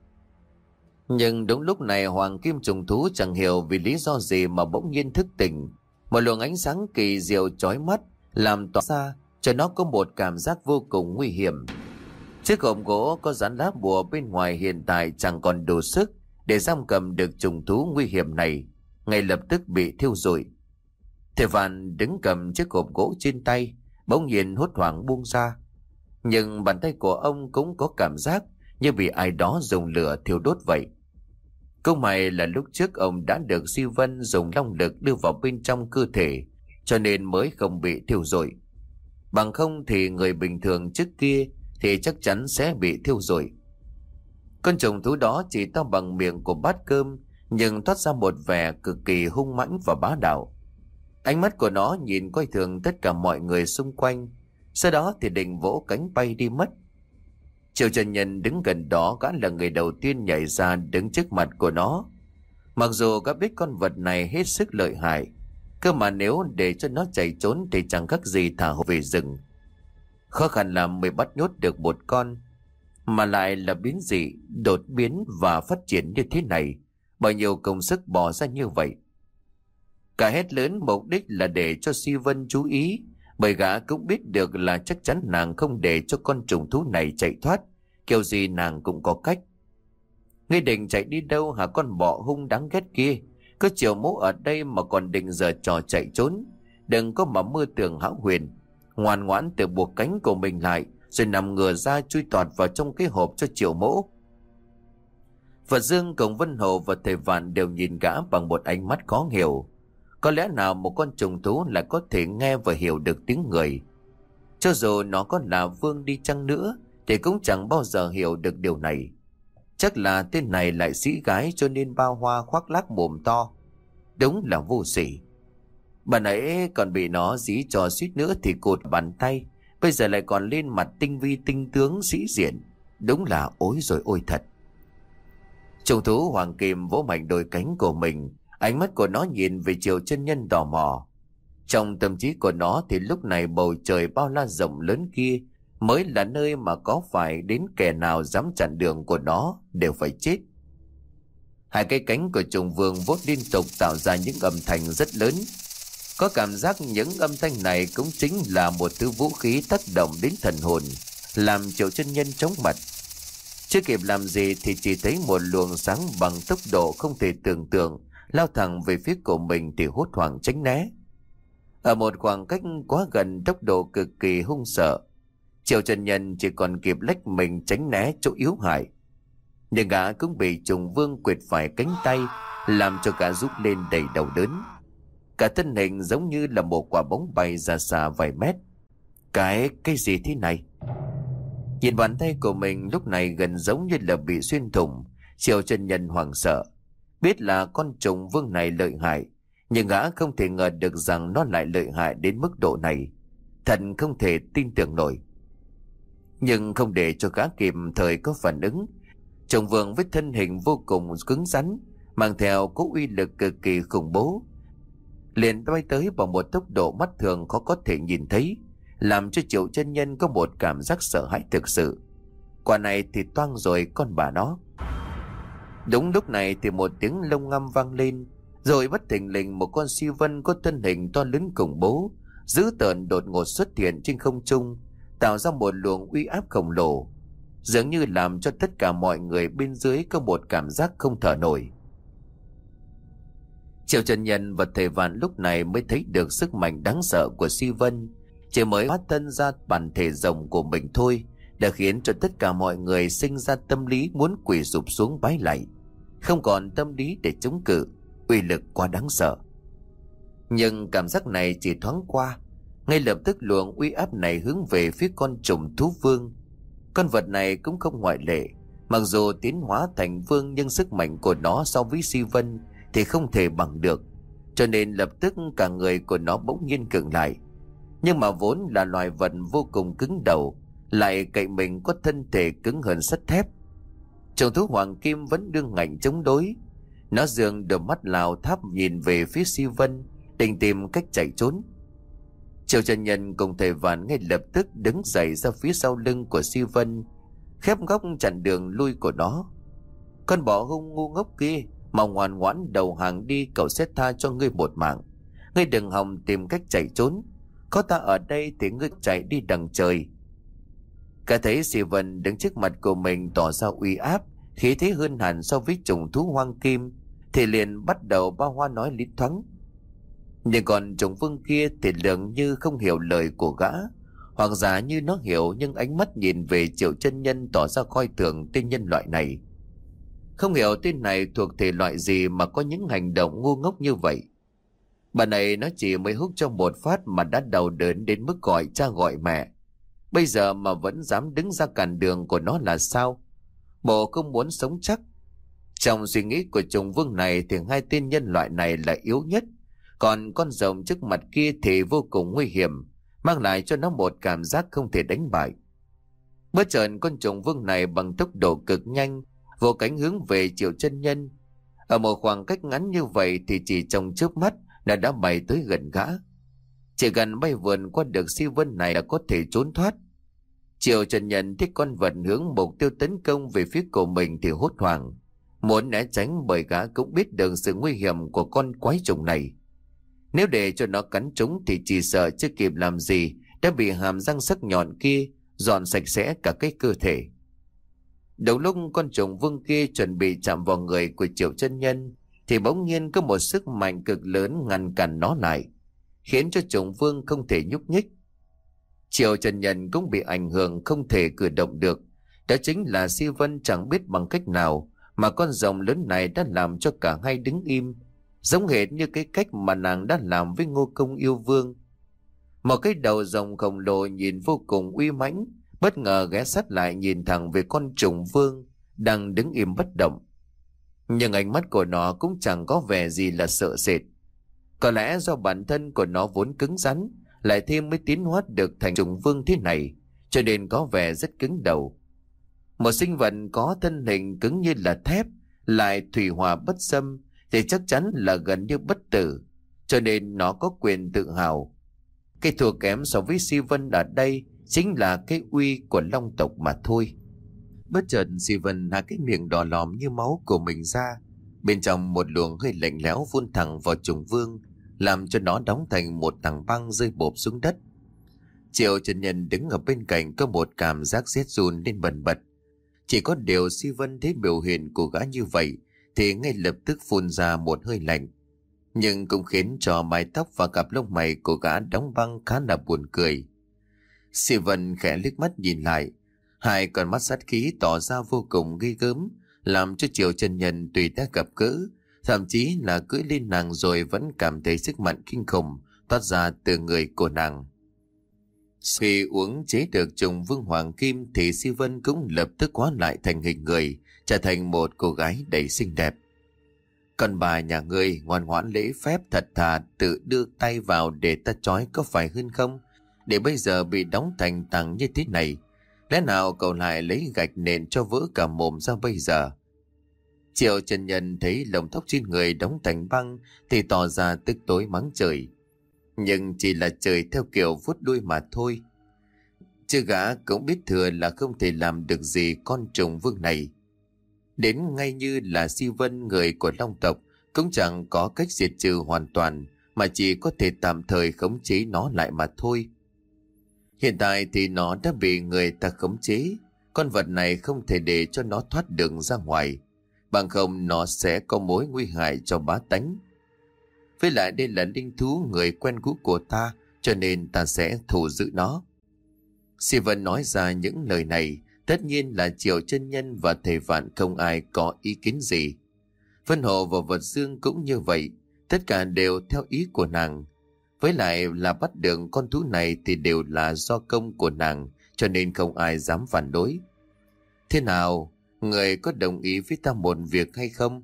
Nhưng đúng lúc này hoàng kim trùng thú chẳng hiểu vì lý do gì mà bỗng nhiên thức tỉnh. Một luồng ánh sáng kỳ diệu chói mắt làm tỏa ra cho nó có một cảm giác vô cùng nguy hiểm. Chiếc hộp gỗ có dán lá bùa bên ngoài hiện tại chẳng còn đủ sức để giam cầm được trùng thú nguy hiểm này, ngay lập tức bị thiêu rụi. Thầy Vạn đứng cầm chiếc hộp gỗ trên tay, bỗng nhiên hốt hoảng buông ra. Nhưng bàn tay của ông cũng có cảm giác như bị ai đó dùng lửa thiêu đốt vậy. Câu may là lúc trước ông đã được Di Vân dùng long lực đưa vào bên trong cơ thể, cho nên mới không bị thiêu rụi. Bằng không thì người bình thường trước kia thì chắc chắn sẽ bị thiêu rụi. Con trùng thú đó chỉ to bằng miệng của bát cơm, nhưng toát ra một vẻ cực kỳ hung mãnh và bá đạo. Ánh mắt của nó nhìn coi thường tất cả mọi người xung quanh, sau đó thì định vỗ cánh bay đi mất. Triệu chân nhân đứng gần đó, gã là người đầu tiên nhảy ra đứng trước mặt của nó. Mặc dù gã biết con vật này hết sức lợi hại, cơ mà nếu để cho nó chạy trốn thì chẳng khác gì thả hổ về rừng. Khó khăn là mới bắt nhốt được một con, mà lại là biến dị, đột biến và phát triển như thế này, bao nhiêu công sức bỏ ra như vậy. Cả hét lớn mục đích là để cho Si Vân chú ý, bởi gã cũng biết được là chắc chắn nàng không để cho con trùng thú này chạy thoát, kiểu gì nàng cũng có cách. Ngươi định chạy đi đâu hả con bọ hung đáng ghét kia? Có Triệu Mẫu ở đây mà còn định giờ trò chạy trốn, đừng có mà mơ tưởng hão huyền. Ngoan ngoãn tự buộc cánh của mình lại, rồi nằm ngửa ra chui tọt vào trong cái hộp cho Triệu Mẫu. Phật Dương, Cổng Vân Hồ và thầy Vạn đều nhìn gã bằng một ánh mắt khó hiểu. Có lẽ nào một con trùng thú lại có thể nghe và hiểu được tiếng người? Cho dù nó có là vương đi chăng nữa thì cũng chẳng bao giờ hiểu được điều này. Chắc là tên này lại sĩ gái cho nên bao hoa khoác lác mồm to. Đúng là vô sỉ. Bà nãy còn bị nó dí cho suýt nữa thì cụt bàn tay, bây giờ lại còn lên mặt tinh vi tinh tướng sĩ diện. Đúng là ối rồi ôi thật. Trùng thú hoàng kim vỗ mạnh đôi cánh của mình, ánh mắt của nó nhìn về Triệu Chân Nhân tò mò. Trong tâm trí của nó thì lúc này bầu trời bao la rộng lớn kia mới là nơi mà có phải đến kẻ nào dám chặn đường của nó đều phải chết. Hai cái cánh của trùng vương vuốt liên tục tạo ra những âm thanh rất lớn. Có cảm giác những âm thanh này cũng chính là một thứ vũ khí tác động đến thần hồn, làm Triệu Chân Nhân chóng mặt. Chưa kịp làm gì thì chỉ thấy một luồng sáng bằng tốc độ không thể tưởng tượng lao thẳng về phía của mình thì hốt hoảng tránh né. Ở một khoảng cách quá gần, tốc độ cực kỳ hung sợ, Triệu Chân Nhân chỉ còn kịp lách mình tránh né chỗ yếu hại. Nhưng gã cũng bị trùng vương quệt phải cánh tay, làm cho gã rút lên đầy đầu đớn. Cả thân hình giống như là một quả bóng bay ra xa vài mét. Cái gì thế này? Nhìn bàn tay của mình lúc này gần giống như là bị xuyên thủng, Triệu Chân Nhân hoảng sợ. Biết là con trùng vương này lợi hại, nhưng gã không thể ngờ được rằng nó lại lợi hại đến mức độ này. Thật không thể tin tưởng nổi. Nhưng không để cho gã kịp thời có phản ứng, trùng vương với thân hình vô cùng cứng rắn, mang theo cỗ uy lực cực kỳ khủng bố, liền bay tới bằng một tốc độ mắt thường khó có thể nhìn thấy, làm cho Triệu Chân Nhân có một cảm giác sợ hãi thực sự. Quả này thì toang rồi con bà nó. Đúng lúc này thì một tiếng lông ngâm vang lên, rồi bất thình lình một con si vân có thân hình to lớn khủng bố, dữ tợn đột ngột xuất hiện trên không trung, tạo ra một luồng uy áp khổng lồ, dường như làm cho tất cả mọi người bên dưới có một cảm giác không thở nổi. Triệu Chân Nhân và thầy Vạn lúc này mới thấy được sức mạnh đáng sợ của si vân. Chỉ mới hóa thân ra bản thể rồng của mình thôi đã khiến cho tất cả mọi người sinh ra tâm lý muốn quỳ sụp xuống bái lạy, không còn tâm lý để chống cự. Uy lực quá đáng sợ. Nhưng cảm giác này chỉ thoáng qua, ngay lập tức luồng uy áp này hướng về phía con trùng thú vương. Con vật này cũng không ngoại lệ, mặc dù tiến hóa thành vương nhưng sức mạnh của nó so với si vân thì không thể bằng được, cho nên lập tức cả người của nó bỗng nhiên khựng lại. Nhưng mà vốn là loài vật vô cùng cứng đầu, lại cậy mình có thân thể cứng hơn sắt thép. Trùng thú hoàng kim vẫn đương ngạnh chống đối. Nó dường đôi mắt lào tháp nhìn về phía si vân, định tìm cách chạy trốn. Triệu Chân Nhân cùng thầy Vạn ngay lập tức đứng dậy ra phía sau lưng của si vân, khép góc chặn đường lui của nó. Con bọ hung ngu ngốc kia, mà ngoan ngoãn đầu hàng đi, cậu sẽ tha cho ngươi một mạng. Ngươi đừng hòng tìm cách chạy trốn, có ta ở đây thì ngươi chạy đi đằng trời. Cả thấy si vân đứng trước mặt của mình tỏ ra uy áp, khí thế hơn hẳn so với trùng thú hoàng kim, thì liền bắt đầu bao hoa nói lý thoáng. Nhưng còn trùng vương kia thì dường như không hiểu lời của gã, hoặc giả như nó hiểu nhưng ánh mắt nhìn về Triệu Chân Nhân tỏ ra coi thường tên nhân loại này. Không hiểu tên này thuộc thể loại gì mà có những hành động ngu ngốc như vậy. Bà này nó chỉ mới hút cho một phát mà đã đau đớn đến mức gọi cha gọi mẹ. Bây giờ mà vẫn dám đứng ra cản đường của nó là sao? Bộ không muốn sống chắc. Trong suy nghĩ của trùng vương này thì hai tên nhân loại này là yếu nhất, còn con rồng trước mặt kia thì vô cùng nguy hiểm, mang lại cho nó một cảm giác không thể đánh bại. Bất chợt con trùng vương này bằng tốc độ cực nhanh vỗ cánh hướng về Triệu Chân Nhân. Ở một khoảng cách ngắn như vậy thì chỉ trong chớp mắt đã bay tới gần gã. Chỉ cần bay vượn qua được si vân này là có thể trốn thoát. Triệu Chân Nhân thích con vật hướng mục tiêu tấn công về phía của mình thì hốt hoảng, muốn né tránh, bởi gã cũng biết được sự nguy hiểm của con quái trùng này. Nếu để cho nó cắn trúng thì chỉ sợ chưa kịp làm gì đã bị hàm răng sắc nhọn kia dọn sạch sẽ cả cái cơ thể. Đầu lúc con trùng vương kia chuẩn bị chạm vào người của Triệu Chân Nhân thì bỗng nhiên có một sức mạnh cực lớn ngăn cản nó lại, khiến cho trùng vương không thể nhúc nhích. Triệu Chân Nhân cũng bị ảnh hưởng không thể cử động được. Đó chính là si vân chẳng biết bằng cách nào mà con rồng lớn này đã làm cho cả hai đứng im, giống hệt như cái cách mà nàng đã làm với Ngô Công Yêu Vương. Một cái đầu rồng khổng lồ nhìn vô cùng uy mãnh, bất ngờ ghé sát lại nhìn thẳng về con trùng vương, đang đứng im bất động. Nhưng ánh mắt của nó cũng chẳng có vẻ gì là sợ sệt. Có lẽ do bản thân của nó vốn cứng rắn, lại thêm mới tiến hóa được thành trùng vương thế này, cho nên có vẻ rất cứng đầu. Một sinh vật có thân hình cứng như là thép, lại thủy hòa bất xâm, thì chắc chắn là gần như bất tử, cho nên nó có quyền tự hào. Cái thua kém so với Si Vân ở đây chính là cái uy của long tộc mà thôi. Bất chợt Si Vân hạ cái miệng đỏ lòm như máu của mình ra, bên trong một luồng hơi lạnh lẽo phun thẳng vào trùng vương, làm cho nó đóng thành một tảng băng rơi bộp xuống đất. Triệu Chân Nhân đứng ở bên cạnh có một cảm giác rét run lên bần bật. Chỉ có điều Si Vân thấy biểu hiện của gã như vậy thì ngay lập tức phun ra một hơi lạnh, nhưng cũng khiến cho mái tóc và cặp lông mày của gã đóng băng khá là buồn cười. Si Vân khẽ liếc mắt nhìn lại, hai con mắt sát khí tỏ ra vô cùng ghê gớm, làm cho Triệu Chân Nhân tuy đã gặp gỡ, thậm chí là cưỡi lên nàng rồi vẫn cảm thấy sức mạnh kinh khủng toát ra từ người của nàng. Khi uống chế được trùng vương hoàng kim thì Si Vân cũng lập tức hóa lại thành hình người, trở thành một cô gái đầy xinh đẹp. Còn bà nhà ngươi ngoan ngoãn lễ phép thật thà tự đưa tay vào để ta trói có phải hơn không? Để bây giờ bị đóng thành tảng như thế này, lẽ nào cậu lại lấy gạch nện cho vỡ cả mồm ra bây giờ? Triệu Chân Nhân thấy lông tóc trên người đóng thành băng thì tỏ ra tức tối mắng trời. Nhưng chỉ là trời theo kiểu vuốt đuôi mà thôi. Chứ gã cũng biết thừa là không thể làm được gì con trùng vương này. Đến ngay như là Si Vân người của long tộc cũng chẳng có cách diệt trừ hoàn toàn, mà chỉ có thể tạm thời khống chế nó lại mà thôi. Hiện tại thì nó đã bị người ta khống chế. Con vật này không thể để cho nó thoát đường ra ngoài, bằng không nó sẽ có mối nguy hại cho bá tánh. Với lại đây là linh thú người quen cũ của ta, cho nên ta sẽ thủ giữ nó. Si Vân nói ra những lời này, tất nhiên là Triệu Chân Nhân và thầy Vạn không ai có ý kiến gì. Vân Hồ và Vật Dương cũng như vậy, tất cả đều theo ý của nàng. Với lại là bắt được con thú này thì đều là do công của nàng, cho nên không ai dám phản đối. Thế nào, người có đồng ý với ta một việc hay không?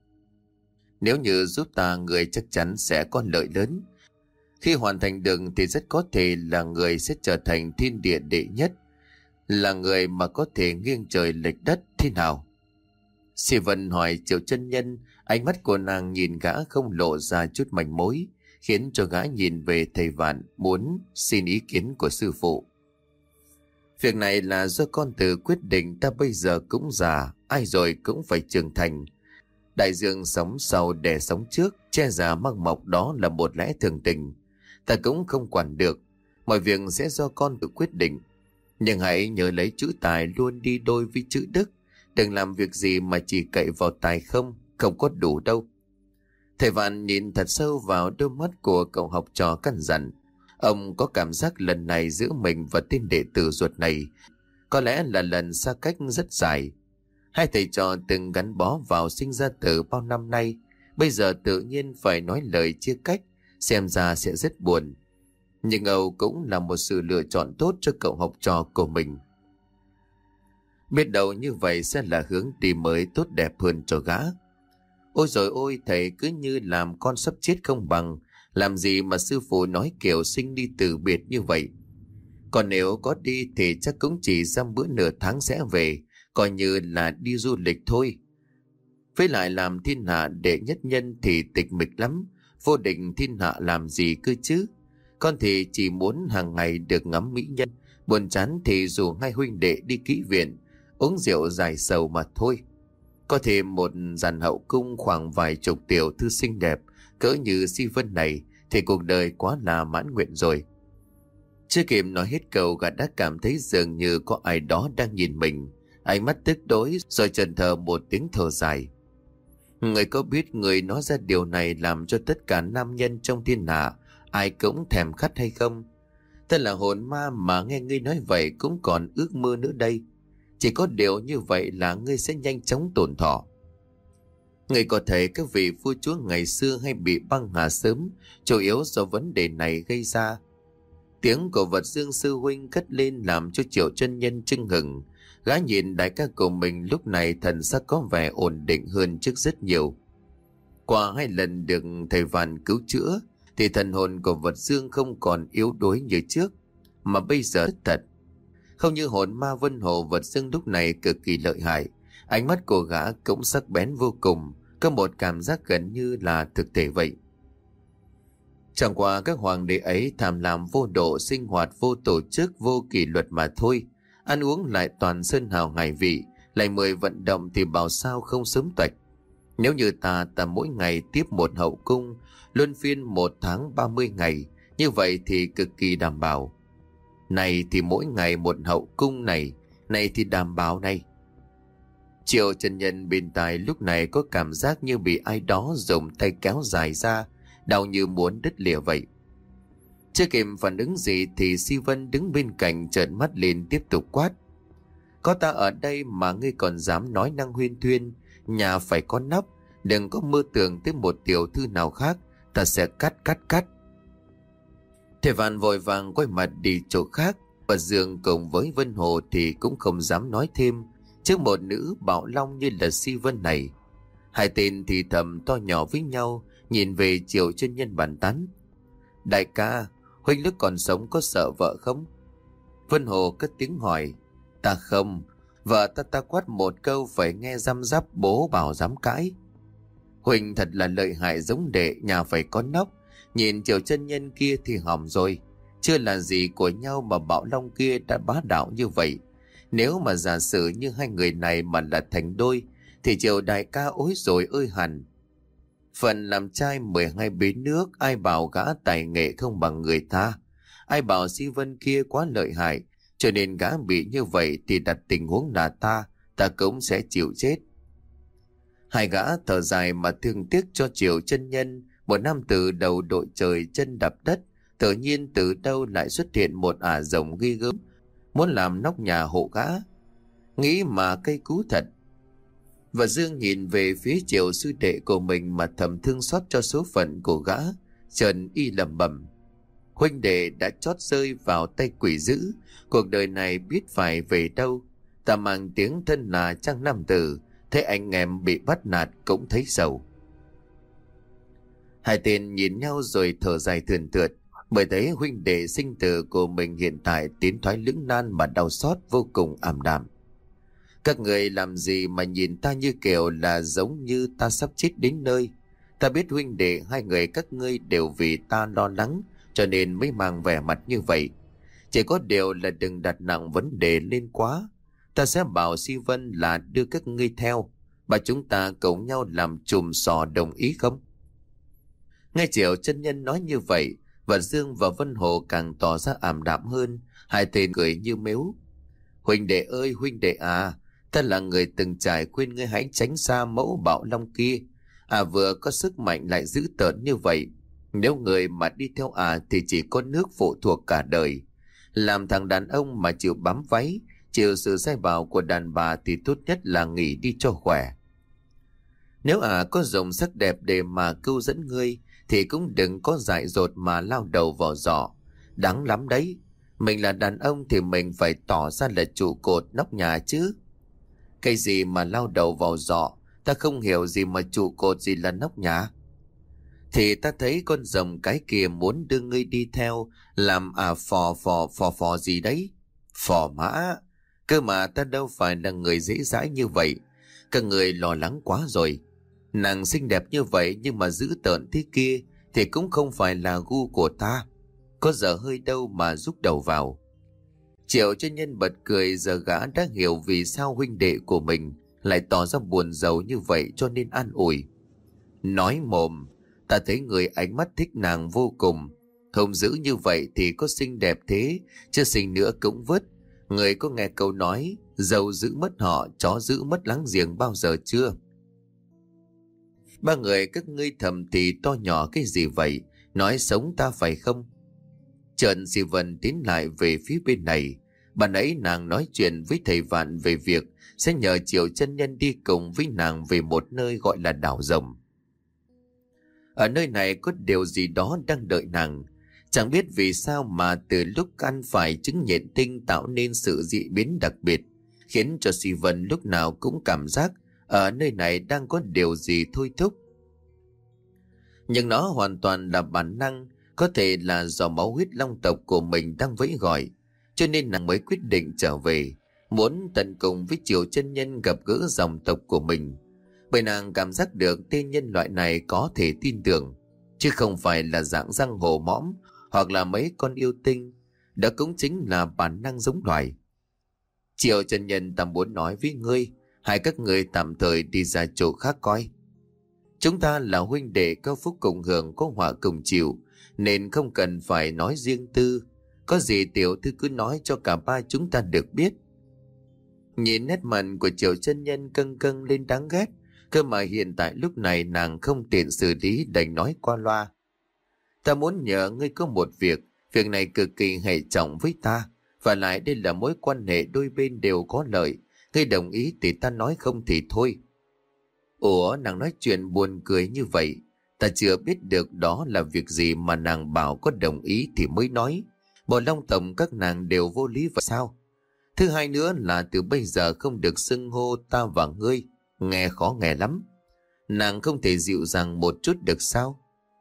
Nếu như giúp ta, người chắc chắn sẽ có lợi lớn. Khi hoàn thành được thì rất có thể là người sẽ trở thành thiên địa đệ nhất, là người mà có thể nghiêng trời lệch đất. Thế nào? Si Vân hỏi Triệu Chân Nhân, ánh mắt của nàng nhìn gã không lộ ra chút manh mối, khiến cho gã nhìn về thầy Vạn, muốn xin ý kiến của sư phụ. Việc này là do con tự quyết định, ta bây giờ cũng già, ai rồi cũng phải trưởng thành. Đại dương sống sau để sống trước, che già mang mọc đó là một lẽ thường tình. Ta cũng không quản được, mọi việc sẽ do con tự quyết định. Nhưng hãy nhớ lấy chữ tài luôn đi đôi với chữ đức. Đừng làm việc gì mà chỉ cậy vào tài không có đủ đâu. Thầy Vạn nhìn thật sâu vào đôi mắt của cậu học trò căn dặn. Ông có cảm giác lần này giữa mình và tên đệ tử ruột này có lẽ là lần xa cách rất dài. Hai thầy trò từng gắn bó vào sinh ra tử bao năm nay, bây giờ tự nhiên phải nói lời chia cách, xem ra sẽ rất buồn. Nhưng Âu cũng là một sự lựa chọn tốt cho cậu học trò của mình. Biết đâu như vậy sẽ là hướng đi mới tốt đẹp hơn cho gã. Ôi rồi ôi, thầy cứ như làm con sắp chết không bằng. Làm gì mà sư phụ nói kiểu sinh đi từ biệt như vậy? Còn nếu có đi thì chắc cũng chỉ dăm bữa nửa tháng sẽ về, coi như là đi du lịch thôi. Với lại làm thiên hạ đệ nhất nhân thì tịch mịch lắm, vô định thiên hạ làm gì cơ chứ? Con thì chỉ muốn hàng ngày được ngắm mỹ nhân, buồn chán thì rủ hai huynh đệ đi kỹ viện, uống rượu giải sầu mà thôi. Có thêm một dàn hậu cung khoảng vài chục tiểu thư xinh đẹp cỡ như Si Vân này thì cuộc đời quá là mãn nguyện rồi. Chưa kịp nói hết câu, gã đã cảm thấy dường như có ai đó đang nhìn mình. Ánh mắt tức tối rồi chần thờ một tiếng thở dài. Người có biết người nói ra điều này làm cho tất cả nam nhân trong thiên hạ ai cũng thèm khát hay không? Thật là hồn ma mà nghe ngươi nói vậy cũng còn ước mơ nữa đây. Chỉ có điều như vậy là ngươi sẽ nhanh chóng tổn thọ. Ngươi có thấy các vị vua chúa ngày xưa hay bị băng hà sớm, chủ yếu do vấn đề này gây ra. Tiếng của vật dương sư huynh cất lên làm cho Triệu chân nhân chưng hừng. Gã nhìn đại ca của mình lúc này thần sắc có vẻ ổn định hơn trước rất nhiều. Qua 2 lần được thầy Vạn cứu chữa thì thần hồn của vật dương không còn yếu đuối như trước, mà bây giờ thật. Không như hồn ma Vân Hồ, vật dương lúc này cực kỳ lợi hại. Ánh mắt của gã cũng sắc bén vô cùng, có một cảm giác gần như là thực thể vậy. Chẳng qua các hoàng đế ấy tham lam vô độ, sinh hoạt vô tổ chức, vô kỷ luật mà thôi. Ăn uống lại toàn sơn hào hải vị, lại 10 vận động thì bảo sao không sớm toạch. Nếu như ta mỗi ngày tiếp một hậu cung, luân phiên 1 tháng 30 ngày, như vậy thì cực kỳ đảm bảo. Này thì mỗi ngày một hậu cung này thì đảm bảo này. Triệu chân nhân bên tai lúc này có cảm giác như bị ai đó dùng tay kéo dài ra, đau như muốn đứt lìa vậy. Chưa kịp phản ứng gì thì Si Vân đứng bên cạnh trợn mắt lên tiếp tục quát. Có ta ở đây mà ngươi còn dám nói năng huyên thuyên, nhà phải có nắp, đừng có mơ tưởng tới một tiểu thư nào khác, ta sẽ cắt. Thầy Vạn vội vàng quay mặt đi chỗ khác, và Dương cùng với Vân Hồ thì cũng không dám nói thêm trước một nữ bạo long như là Si Vân này. 2 tên thì thầm to nhỏ với nhau, nhìn về Triệu chân nhân bàn tán. Đại ca, huynh lúc còn sống có sợ vợ không? Vân Hồ cất tiếng hỏi. Ta không, vợ ta quát một câu phải nghe răm rắp, bố bảo dám cãi. Huynh thật là lợi hại giống đệ, nhà phải có nóc. Nhìn Triệu chân nhân kia thì hỏng rồi. Chưa là gì của nhau mà bạo long kia đã bá đạo như vậy. Nếu mà giả sử như 2 người này mà là thành đôi thì Triệu đại ca ối rồi ơi hẳn. Phần làm trai 12 bế nước, ai bảo gã tài nghệ không bằng người ta. Ai bảo Si Vân kia quá lợi hại, cho nên gã bị như vậy thì đặt tình huống là ta cũng sẽ chịu chết. 2 gã thở dài mà thương tiếc cho Triệu chân nhân, một nam tử đầu đội trời chân đạp đất. Tự nhiên từ đâu lại xuất hiện một ả rồng ghi gớm, muốn làm nóc nhà hộ gã. Nghĩ mà cây cú thật. Và Dương nhìn về phía Triệu sư đệ của mình mà thầm thương xót cho số phận của gã. Trần y lẩm bẩm. Huynh đệ đã chót rơi vào tay quỷ dữ, cuộc đời này biết phải về đâu. Ta mang tiếng thân là trang nam tử, thấy anh em bị bắt nạt cũng thấy sầu. 2 tên nhìn nhau rồi thở dài thườn thượt, bởi thấy huynh đệ sinh tử của mình hiện tại tiến thoái lưỡng nan mà đau xót vô cùng ảm đạm. Các người làm gì mà nhìn ta như kiểu là giống như ta sắp chết đến nơi. Ta biết huynh đệ 2 người các ngươi đều vì ta lo lắng, cho nên mới mang vẻ mặt như vậy. Chỉ có điều là đừng đặt nặng vấn đề lên quá. Ta sẽ bảo Si Vân là đưa các ngươi theo, và chúng ta cùng nhau làm chùm sò, đồng ý không? Nghe Triệu chân nhân nói như vậy, và Dương và Vân Hồ càng tỏ ra ảm đạm hơn. 2 tên cười như mếu. Huynh đệ ơi huynh đệ à, ta là người từng trải, khuyên ngươi hãy tránh xa mẫu bạo long kia. Vừa có sức mạnh lại dữ tợn như vậy. Nếu người mà đi theo thì chỉ có nước phụ thuộc cả đời. Làm thằng đàn ông mà chịu bám váy, chịu sự sai bảo của đàn bà thì tốt nhất là nghỉ đi cho khỏe. Nếu có dùng sắc đẹp để mà cứu dẫn ngươi thì cũng đừng có dại dột mà lao đầu vào giỏ. Đáng lắm đấy. Mình là đàn ông thì mình phải tỏ ra là trụ cột nóc nhà chứ. Cái gì mà lao đầu vào giỏ? Ta không hiểu gì mà trụ cột gì là nóc nhà. Thì ta thấy con rồng cái kia muốn đưa ngươi đi theo, làm phò gì đấy. Phò mã. Cơ mà ta đâu phải là người dễ dãi như vậy. Các người lo lắng quá rồi. Nàng xinh đẹp như vậy nhưng mà dữ tợn thế kia thì cũng không phải là gu của ta. Có dở hơi đâu mà rút đầu vào. Triệu chân nhân bật cười, giờ gã đã hiểu vì sao huynh đệ của mình lại tỏ ra buồn rầu như vậy, cho nên an ủi. Nói mồm, ta thấy người ánh mắt thích nàng vô cùng. Không giữ như vậy thì có xinh đẹp thế, chứ xinh nữa cũng vứt. Người có nghe câu nói, dâu giữ mất họ, chó giữ mất láng giềng bao giờ chưa? 3 người các ngươi thầm thì to nhỏ cái gì vậy? Nói sống ta phải không? Trần Si Vân tiến lại về phía bên này. Bà nãy nàng nói chuyện với thầy Vạn về việc sẽ nhờ Triệu chân nhân đi cùng với nàng về một nơi gọi là đảo Rồng. Ở nơi này có điều gì đó đang đợi nàng. Chẳng biết vì sao mà từ lúc ăn phải trứng nhện tinh tạo nên sự dị biến đặc biệt, khiến cho Si Vân lúc nào cũng cảm giác ở nơi này đang có điều gì thôi thúc. Nhưng nó hoàn toàn là bản năng, có thể là do máu huyết long tộc của mình đang vẫy gọi, cho nên nàng mới quyết định trở về, muốn tận cùng với Triệu chân nhân gặp gỡ dòng tộc của mình. Bởi nàng cảm giác được tên nhân loại này có thể tin tưởng, chứ không phải là dạng răng hổ mõm hoặc là mấy con yêu tinh. Đó cũng chính là bản năng giống loài. Triệu chân nhân ta muốn nói với ngươi, hai các ngươi tạm thời đi ra chỗ khác coi. Chúng ta là huynh đệ có phúc cùng hưởng, có họa cùng chịu, nên không cần phải nói riêng tư. Có gì tiểu thư cứ nói cho cả ba chúng ta được biết. Nhìn nét mặt của Triệu chân nhân căng căng lên đáng ghét, cơ mà hiện tại lúc này nàng không tiện xử lý, đành nói qua loa. Ta muốn nhờ ngươi có một việc này cực kỳ hệ trọng với ta, và lại đây là mối quan hệ đôi bên đều có lợi. Ngươi đồng ý thì ta nói, không thì thôi. Ủa, nàng nói chuyện buồn cười như vậy, ta chưa biết được đó là việc gì mà nàng bảo có đồng ý thì mới nói. Bộ Long Tổng các nàng đều vô lý vậy sao? Thứ hai nữa là từ bây giờ không được xưng hô ta và ngươi, nghe khó nghe lắm. Nàng không thể dịu dàng một chút được sao?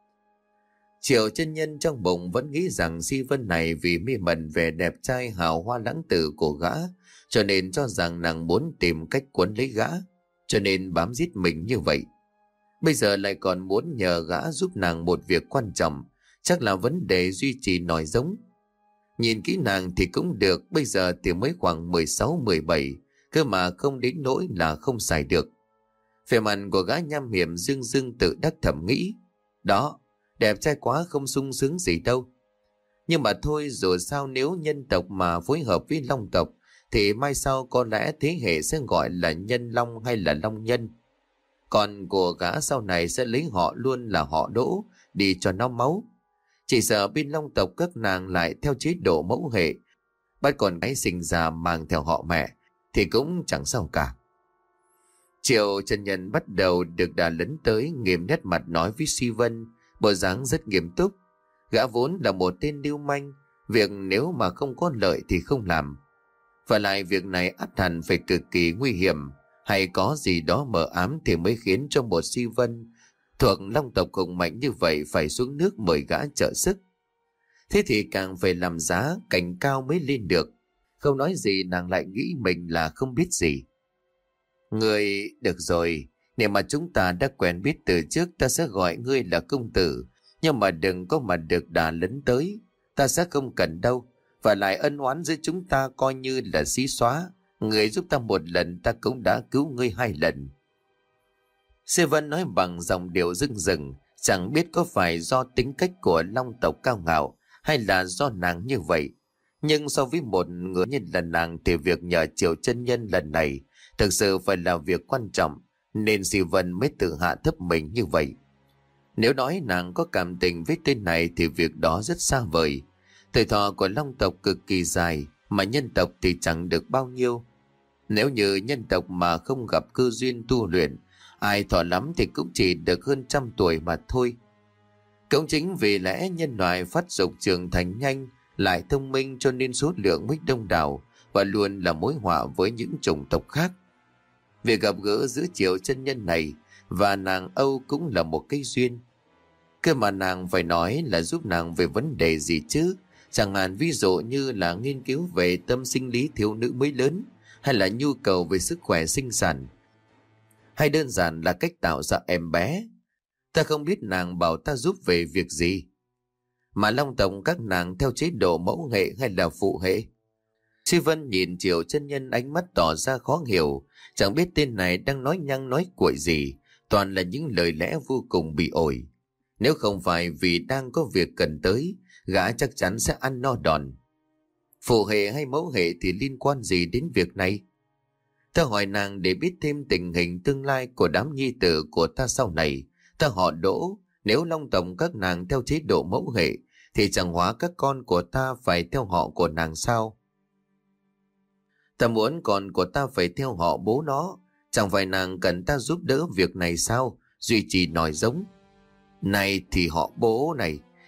Triệu chân nhân trong bụng vẫn nghĩ rằng Si Vân này vì mê mẩn vẻ đẹp trai hào hoa lãng tử của gã, cho nên cho rằng nàng muốn tìm cách cuốn lấy gã, cho nên bám giết mình như vậy. Bây giờ lại còn muốn nhờ gã giúp nàng một việc quan trọng, chắc là vấn đề duy trì nòi giống. Nhìn kỹ nàng thì cũng được, bây giờ thì mới khoảng 16-17, cơ mà không đến nỗi là không xài được. Vẻ mặt của gã nham hiểm dưng dưng tự đắc thầm nghĩ. Đó, đẹp trai quá không sung sướng gì đâu. Nhưng mà thôi, dù sao nếu nhân tộc mà phối hợp với long tộc thì mai sau có lẽ thế hệ sẽ gọi là nhân long hay là long nhân. Còn của gã sau này sẽ lấy họ luôn là họ Đỗ đi cho nó máu. Chỉ sợ bên long tộc các nàng lại theo chế độ mẫu hệ, bắt con gái sinh ra mang theo họ mẹ thì cũng chẳng sao cả. Triệu chân nhân bắt đầu được đà lấn tới, nghiêm nét mặt nói với Si Vân, bộ dáng rất nghiêm túc. Gã vốn là một tên lưu manh, việc nếu mà không có lợi thì không làm. Và lại việc này ắt hẳn phải cực kỳ nguy hiểm, hay có gì đó mờ ám thì mới khiến cho một Si Vân thuộc long tộc hùng mạnh như vậy phải xuống nước mời gã trợ sức. Thế thì càng phải làm giá cảnh cao mới lên được. Không nói gì nàng lại nghĩ mình là không biết gì. Ngươi, được rồi, nếu mà chúng ta đã quen biết từ trước ta sẽ gọi ngươi là công tử, nhưng mà đừng có mà được đà lấn tới, ta sẽ không cần đâu. Và lại ân oán giữa chúng ta coi như là xí xóa, ngươi giúp ta một lần ta cũng đã cứu ngươi 2 lần. Sư Vân nói bằng giọng điệu rưng rừng, chẳng biết có phải do tính cách của long tộc cao ngạo hay là do nàng như vậy. Nhưng so với một người như là nàng thì việc nhờ Triệu chân nhân lần này thực sự phải là việc quan trọng, nên Si Vân mới tự hạ thấp mình như vậy. Nếu nói nàng có cảm tình với tên này thì việc đó rất xa vời. Tuổi thọ của long tộc cực kỳ dài, mà nhân tộc thì chẳng được bao nhiêu. Nếu như nhân tộc mà không gặp cơ duyên tu luyện, ai thọ lắm thì cũng chỉ được hơn 100 tuổi mà thôi. Cũng chính vì lẽ nhân loại phát dục trưởng thành nhanh, lại thông minh, cho nên số lượng mới đông đảo và luôn là mối họa với những chủng tộc khác. Việc gặp gỡ giữa Triệu chân nhân này và nàng Âu cũng là một cái duyên. Cơ mà nàng phải nói là giúp nàng về vấn đề gì chứ? Chẳng hạn ví dụ như là nghiên cứu về tâm sinh lý thiếu nữ mới lớn, hay là nhu cầu về sức khỏe sinh sản, hay đơn giản là cách tạo ra em bé. Ta không biết nàng bảo ta giúp về việc gì. Mà long tộc các nàng theo chế độ mẫu hệ hay là phụ hệ? Si Vân nhìn Triệu chân nhân ánh mắt tỏ ra khó hiểu, chẳng biết tên này đang nói nhăng nói cuội gì, toàn là những lời lẽ vô cùng bị ổi. Nếu không phải vì đang có việc cần tới, gã chắc chắn sẽ ăn no đòn. Phụ hệ hay mẫu hệ thì liên quan gì đến việc này? Ta hỏi nàng để biết thêm tình hình tương lai của đám nhi tử của ta sau này. Ta họ Đỗ, nếu long tộc các nàng theo chế độ mẫu hệ thì chẳng hóa các con của ta phải theo họ của nàng sao? Ta muốn con của ta phải theo họ bố nó, chẳng phải nàng cần ta giúp đỡ việc này sao? Duy trì nòi giống. Này thì họ bố này,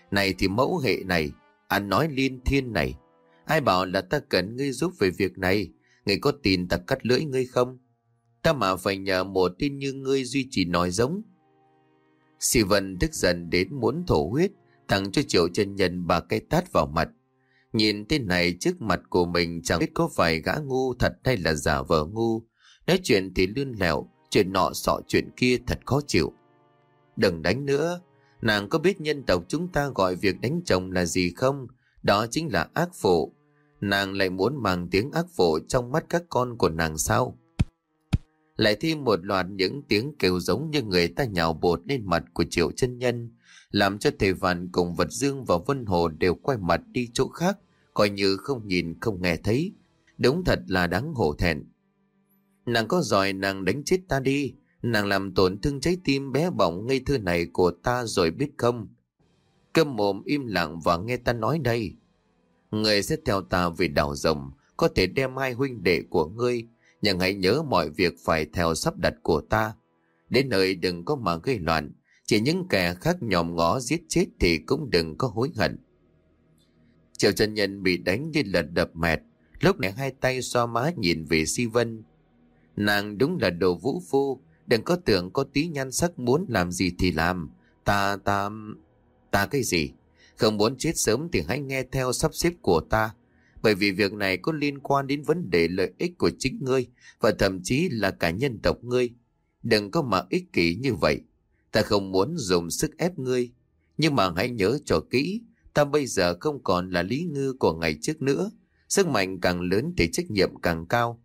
Này thì mẫu hệ này, anh nói liên thiên này, ai bảo là ta cần ngươi giúp về việc này? Ngươi có tin ta cắt lưỡi ngươi không? Ta mà phải nhờ một tin như ngươi duy trì nói giống. Sĩ Vân tức giận đến muốn thổ huyết, thẳng cho Triệu Chân Nhân 3 cái tát vào mặt. Nhìn tên này trước mặt của mình chẳng biết có phải gã ngu thật hay là giả vờ ngu. Nói chuyện thì lươn lẹo, chuyện nọ sọ chuyện kia thật khó chịu. Đừng đánh nữa, nàng có biết nhân tộc chúng ta gọi việc đánh chồng là gì không? Đó chính là ác phụ. Nàng lại muốn mang tiếng ác phụ trong mắt các con của nàng sao? Lại thêm một loạt những tiếng kêu giống như người ta nhào bột lên mặt của Triệu Chân Nhân, làm cho Thầy Vạn cùng Vật Dương và Vân Hồ đều quay mặt đi chỗ khác, coi như không nhìn không nghe thấy. Đúng thật là đáng hổ thẹn. Nàng có giỏi nàng đánh chết ta đi, nàng làm tổn thương trái tim bé bỏng ngây thơ này của ta rồi biết không? Câm mồm im lặng và nghe ta nói đây. Ngươi sẽ theo ta về đảo Rồng, có thể đem 2 huynh đệ của ngươi, nhưng hãy nhớ mọi việc phải theo sắp đặt của ta. Đến nơi đừng có mà gây loạn, chỉ những kẻ khác nhòm ngó giết chết thì cũng đừng có hối hận. Triệu Chân Nhân bị đánh như lật đập mệt, lúc này 2 tay xoa má nhìn về Si Vân. Nàng đúng là đồ vũ phu, đừng có tưởng có tí nhan sắc muốn làm gì thì làm. Ta cái gì? Không muốn chết sớm thì hãy nghe theo sắp xếp của ta. Bởi vì việc này có liên quan đến vấn đề lợi ích của chính ngươi, và thậm chí là cả nhân tộc ngươi. Đừng có mà ích kỷ như vậy. Ta không muốn dùng sức ép ngươi, nhưng mà hãy nhớ cho kỹ, ta bây giờ không còn là Lý Ngư của ngày trước nữa. Sức mạnh càng lớn thì trách nhiệm càng cao.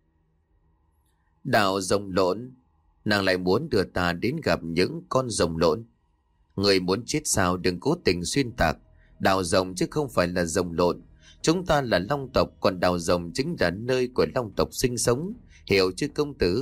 Đào rồng lộn, nàng lại muốn đưa ta đến gặp những con rồng lộn. Người muốn chết sao đừng cố tình xuyên tạc. Đào rồng chứ không phải là rồng lộn. Chúng ta là Long tộc, còn đào rồng chính là nơi của Long tộc sinh sống, hiểu chứ công tử?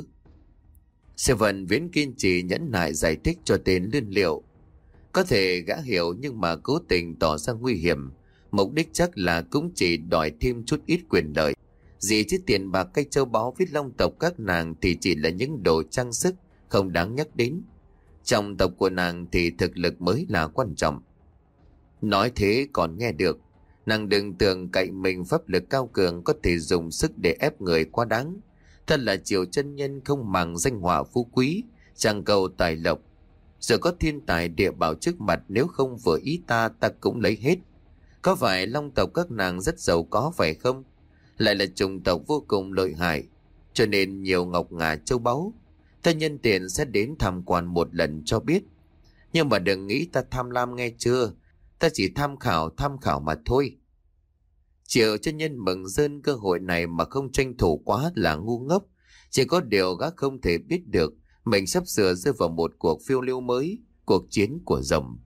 Seven Viễn kiên trì nhẫn nại giải thích cho tên Liên Liệu. Có thể gã hiểu nhưng mà cố tình tỏ ra nguy hiểm. Mục đích chắc là cũng chỉ đòi thêm chút ít quyền lợi. Gì chứ tiền bạc cây châu báu với Long tộc các nàng thì chỉ là những đồ trang sức, không đáng nhắc đến. Trong tộc của nàng thì thực lực mới là quan trọng. Nói thế còn nghe được. Nàng đừng tưởng cậy mình pháp lực cao cường có thể dùng sức để ép người quá đáng. Thật là Triệu Chân Nhân không màng danh họa phú quý, chẳng cầu tài lộc. Giờ có thiên tài địa bảo trước mặt, nếu không vừa ý ta cũng lấy hết. Có phải Long tộc các nàng rất giàu có phải không? Lại là chủng tộc vô cùng lợi hại, cho nên nhiều ngọc ngà châu báu. Ta nhân tiện sẽ đến tham quan một lần cho biết. Nhưng mà đừng nghĩ ta tham lam nghe chưa? Ta chỉ tham khảo mà thôi. Triệu Chân Nhân mừng rơn cơ hội này mà không tranh thủ quá là ngu ngốc. Chỉ có điều gã không thể biết được mình sắp sửa rơi vào một cuộc phiêu lưu mới, cuộc chiến của rồng.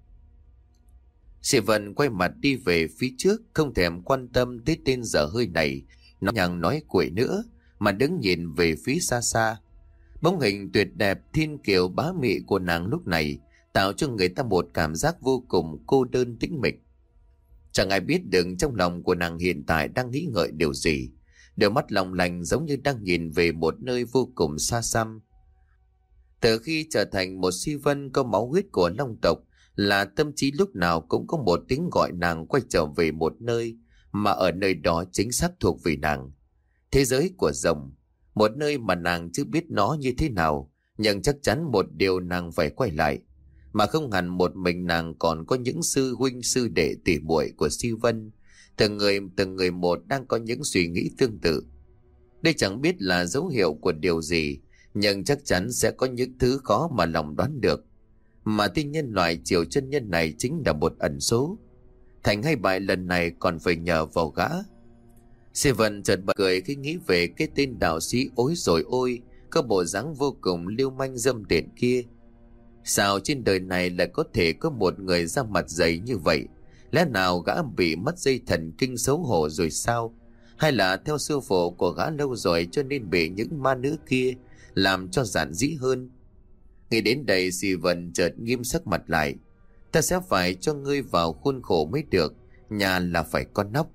Sĩ Vân quay mặt đi về phía trước, không thèm quan tâm tới tên dở hơi này, nó nhằng nói quậy nữa, mà đứng nhìn về phía xa xa. Bóng hình tuyệt đẹp thiên kiều bá mị của nàng lúc này tạo cho người ta một cảm giác vô cùng cô đơn tĩnh mịch. Chẳng ai biết được trong lòng của nàng hiện tại đang nghĩ ngợi điều gì. Đôi mắt long lanh giống như đang nhìn về một nơi vô cùng xa xăm. Từ khi trở thành một Si Vân có máu huyết của Long tộc, là tâm trí lúc nào cũng có một tiếng gọi nàng quay trở về một nơi, mà ở nơi đó chính xác thuộc về nàng. Thế giới của rồng, một nơi mà nàng chưa biết nó như thế nào, nhưng chắc chắn một điều nàng phải quay lại. Mà không hẳn một mình nàng, còn có những sư huynh sư đệ tỷ muội của Si Vân, từng người một đang có những suy nghĩ tương tự. Đây chẳng biết là dấu hiệu của điều gì, nhưng chắc chắn sẽ có những thứ khó mà lòng đoán được. Mà tinh nhân loại Triệu Chân Nhân này chính là một ẩn số. Thành hay bại lần này còn phải nhờ vào gã. Seven chợt bật cười khi nghĩ về cái tên đạo sĩ ối rồi ôi, có bộ dáng vô cùng lưu manh dâm tiện kia. Sao trên đời này lại có thể có một người da mặt dày như vậy? Lẽ nào gã bị mất dây thần kinh xấu hổ rồi sao? Hay là theo sư phụ của gã lâu rồi cho nên bị những ma nữ kia làm cho giản dĩ hơn? Nghĩ đến đây, Steven chợt nghiêm sắc mặt lại. Ta sẽ phải cho ngươi vào khuôn khổ mới được, nhà là phải con nóc.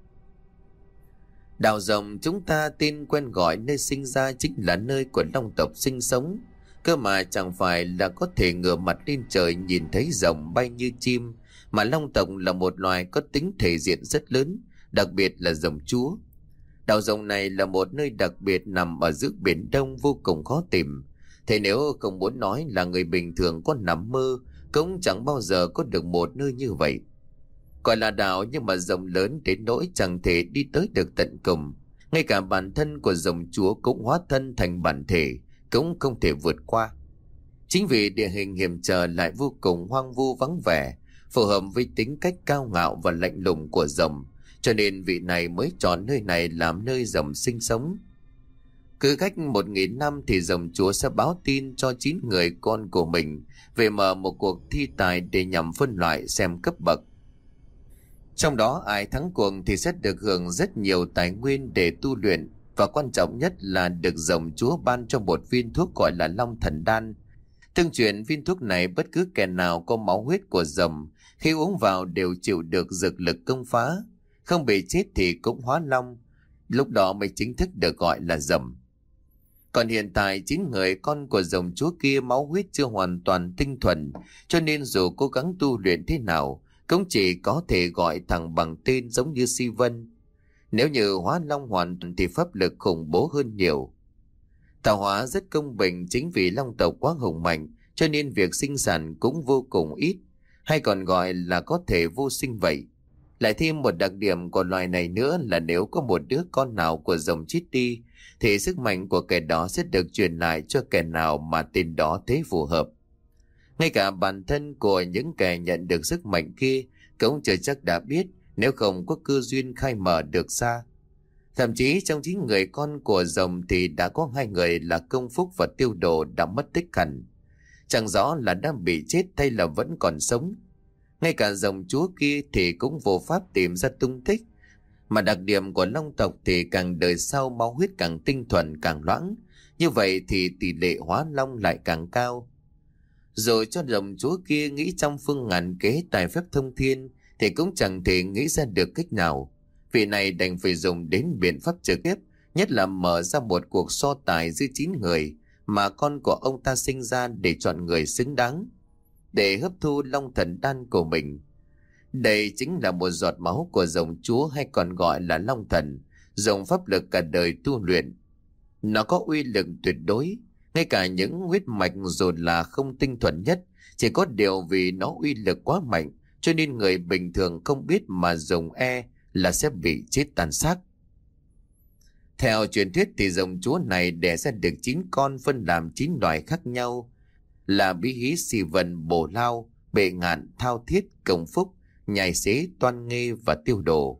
Đào rồng chúng ta tên quen gọi nơi sinh ra chính là nơi của Long tộc sinh sống. Cơ mà chẳng phải là có thể ngửa mặt lên trời nhìn thấy rồng bay như chim, mà long tộc là một loài có tính thể diện rất lớn, đặc biệt là rồng chúa. Đảo rồng này là một nơi đặc biệt nằm ở giữa biển Đông vô cùng khó tìm. Thế nếu không muốn nói là người bình thường có nằm mơ, cũng chẳng bao giờ có được một nơi như vậy. Gọi là đảo nhưng mà rộng lớn đến nỗi chẳng thể đi tới được tận cùng. Ngay cả bản thân của rồng chúa cũng hóa thân thành bản thể, cũng không thể vượt qua. Chính vì địa hình hiểm trở lại vô cùng hoang vu vắng vẻ, phù hợp với tính cách cao ngạo và lạnh lùng của rồng, cho nên vị này mới chọn nơi này làm nơi rồng sinh sống. Cứ cách 1000 năm thì rồng chúa sẽ báo tin cho 9 người con của mình về mở một cuộc thi tài để nhằm phân loại xem cấp bậc. Trong đó ai thắng cuộc thì sẽ được hưởng rất nhiều tài nguyên để tu luyện, và quan trọng nhất là được rồng chúa ban cho một viên thuốc gọi là Long Thần Đan. Tương truyền viên thuốc này bất cứ kẻ nào có máu huyết của rồng khi uống vào đều chịu được dược lực công phá, không bị chết thì cũng hóa long, lúc đó mới chính thức được gọi là rồng. Còn hiện tại 9 người con của rồng chúa kia máu huyết chưa hoàn toàn tinh thuần, cho nên dù cố gắng tu luyện thế nào cũng chỉ có thể gọi thẳng bằng tên giống như Si Vân. Nếu như hóa long hoàn toàn thì pháp lực khủng bố hơn nhiều. Tạo hóa rất công bình, chính vì long tộc quá hùng mạnh cho nên việc sinh sản cũng vô cùng ít, hay còn gọi là có thể vô sinh vậy. Lại thêm một đặc điểm của loài này nữa là nếu có một đứa con nào của rồng chết đi thì sức mạnh của kẻ đó sẽ được truyền lại cho kẻ nào mà tên đó thấy phù hợp. Ngay cả bản thân của những kẻ nhận được sức mạnh kia cũng chưa chắc đã biết, nếu không có cơ duyên khai mở được ra. Thậm chí trong 9 người con của rồng thì đã có 2 người là Công Phúc và Tiêu Đồ đã mất tích hẳn. Chẳng rõ là đã bị chết hay là vẫn còn sống. Ngay cả rồng chúa kia thì cũng vô pháp tìm ra tung tích. Mà đặc điểm của long tộc thì càng đời sau máu huyết càng tinh thuần càng loãng. Như vậy thì tỷ lệ hóa long lại càng cao. Rồi cho rồng chúa kia nghĩ trong phương ngàn kế tài phép thông thiên thì cũng chẳng thể nghĩ ra được cách nào. Vị này đành phải dùng đến biện pháp trực tiếp, nhất là mở ra một cuộc so tài giữa 9 người mà con của ông ta sinh ra để chọn người xứng đáng để hấp thu Long Thần Đan của mình. Đây chính là một giọt máu của rồng chúa, hay còn gọi là Long Thần, dùng pháp lực cả đời tu luyện. Nó có uy lực tuyệt đối, ngay cả những huyết mạch dù là không tinh thuần nhất, chỉ có điều vì nó uy lực quá mạnh cho nên người bình thường không biết mà dùng là sẽ bị chết tàn xác. Theo truyền thuyết thì rồng chúa này đẻ ra được 9 con phân làm 9 loài khác nhau là Bí Hí, Si Vân, Bổ Lao, Bệ Ngạn, Thao Thiết, Công Phúc, Nhai Xế, Toan Nghê và Tiêu Đồ.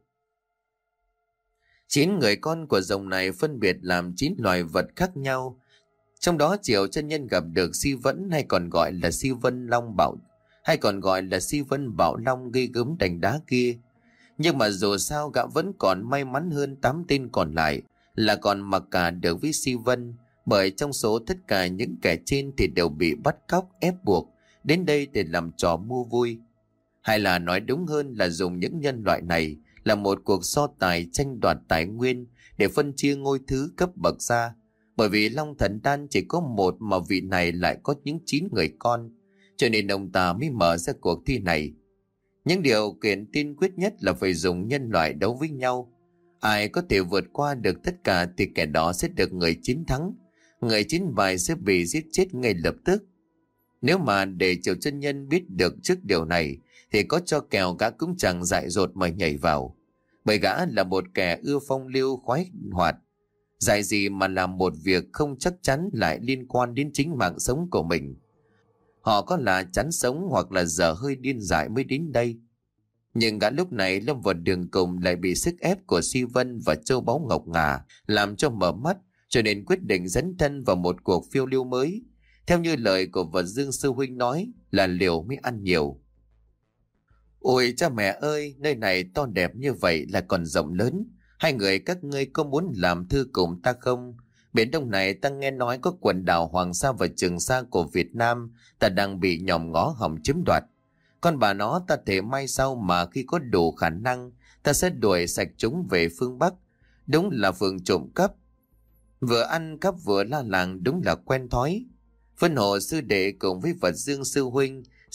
9 người con của rồng này phân biệt làm 9 loài vật khác nhau. Trong đó Triệu chân nhân gặp được Si Vẫn, hay còn gọi là Si Vân Long Bảo, hay còn gọi là Si Vân Bảo Long ghê gớm đành đá kia. Nhưng mà dù sao gã vẫn còn may mắn hơn 8 tên còn lại là còn mặc cả được với Si Vân, bởi trong số tất cả những kẻ trên thì đều bị bắt cóc ép buộc đến đây để làm trò mua vui. Hay là nói đúng hơn là dùng những nhân loại này là một cuộc so tài tranh đoạt tài nguyên để phân chia ngôi thứ cấp bậc ra. Bởi vì Long Thần Đan chỉ có một mà vị này lại có những 9 người con, cho nên ông ta mới mở ra cuộc thi này. Những điều kiện tiên quyết nhất là phải dùng nhân loại đấu với nhau. Ai có thể vượt qua được tất cả thì kẻ đó sẽ được người chiến thắng. Người chiến bại sẽ bị giết chết ngay lập tức. Nếu mà để Triệu chân nhân biết được trước điều này thì có cho kèo gã cũng chẳng dại dột mà nhảy vào. Bởi gã là một kẻ ưa phong lưu khoái hoạt. Dại gì mà làm một việc không chắc chắn lại liên quan đến chính mạng sống của mình. Họ có là chán sống hoặc là dở hơi điên dại mới đến đây. Nhưng gã lúc này lâm vào đường cùng lại bị sức ép của Si Vân và Châu Báu Ngọc Ngà làm cho mở mắt, cho nên quyết định dấn thân vào một cuộc phiêu lưu mới. Theo như lời của Vật Dương sư huynh nói là liều mới ăn nhiều. Ôi cha mẹ ơi, nơi này to đẹp như vậy là còn rộng lớn. 2 người các ngươi có muốn làm thư cùng ta không? Biển Đông này ta nghe nói có quần đảo Hoàng Sa và Trường Sa của Việt Nam ta đang bị nhòm ngó hòng chiếm đoạt. Con bà nó ta thể may sau mà khi có đủ khả năng ta sẽ đuổi sạch chúng về phương Bắc. Đúng là phường trộm cắp. Vừa ăn cắp vừa la làng, đúng là quen thói. Phân Hồ sư đệ cùng với Vật Dương sư huynh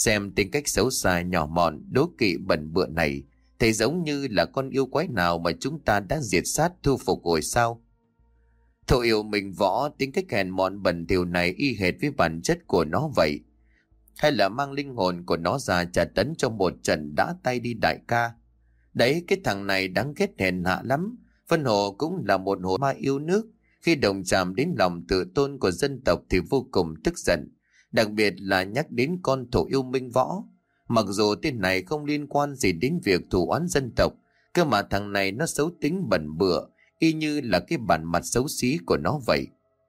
Xem tính cách xấu xa nhỏ mọn, đố kỵ bẩn bựa này, thấy giống như là con yêu quái nào mà chúng ta đã diệt sát thu phục rồi sao? Thổ yêu mình võ, tính cách hèn mọn bẩn thỉu này y hệt với bản chất của nó vậy. Hay là mang linh hồn của nó ra trả tấn trong một trận đã tay đi đại ca? Đấy, cái thằng này đáng ghét hèn hạ lắm. Vân Hồ cũng là một hồn ma yêu nước. Khi đồng chạm đến lòng tự tôn của dân tộc thì vô cùng tức giận. Đặc biệt là nhắc đến con thổ yêu Minh Võ. Mặc dù tên này không liên quan gì đến việc thù oán dân tộc, cơ mà thằng này nó xấu tính bẩn bựa, y như là cái bản mặt xấu xí của nó vậy.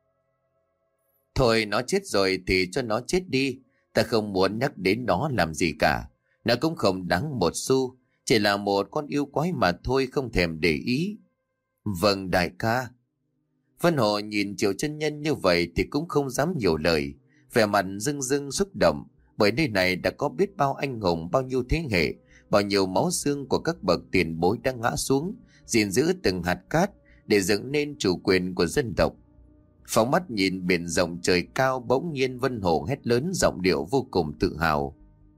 Thôi nó chết rồi thì cho nó chết đi. Ta không muốn nhắc đến nó làm gì cả. Nó cũng không đáng một xu. Chỉ là một con yêu quái mà thôi, không thèm để ý. Vâng đại ca. Vân Hồ nhìn Triệu Chân Nhân như vậy thì cũng không dám nhiều lời. Vẻ mặt rưng rưng xúc động. Bởi nơi này đã có biết bao anh hùng, bao nhiêu thế hệ, bao nhiêu máu xương của các bậc tiền bối đã ngã xuống, gìn giữ từng hạt cát để dựng nên chủ quyền của dân tộc. Phóng mắt nhìn biển rộng trời cao, bỗng nhiên Vân Hồ hét lớn giọng điệu vô cùng tự hào.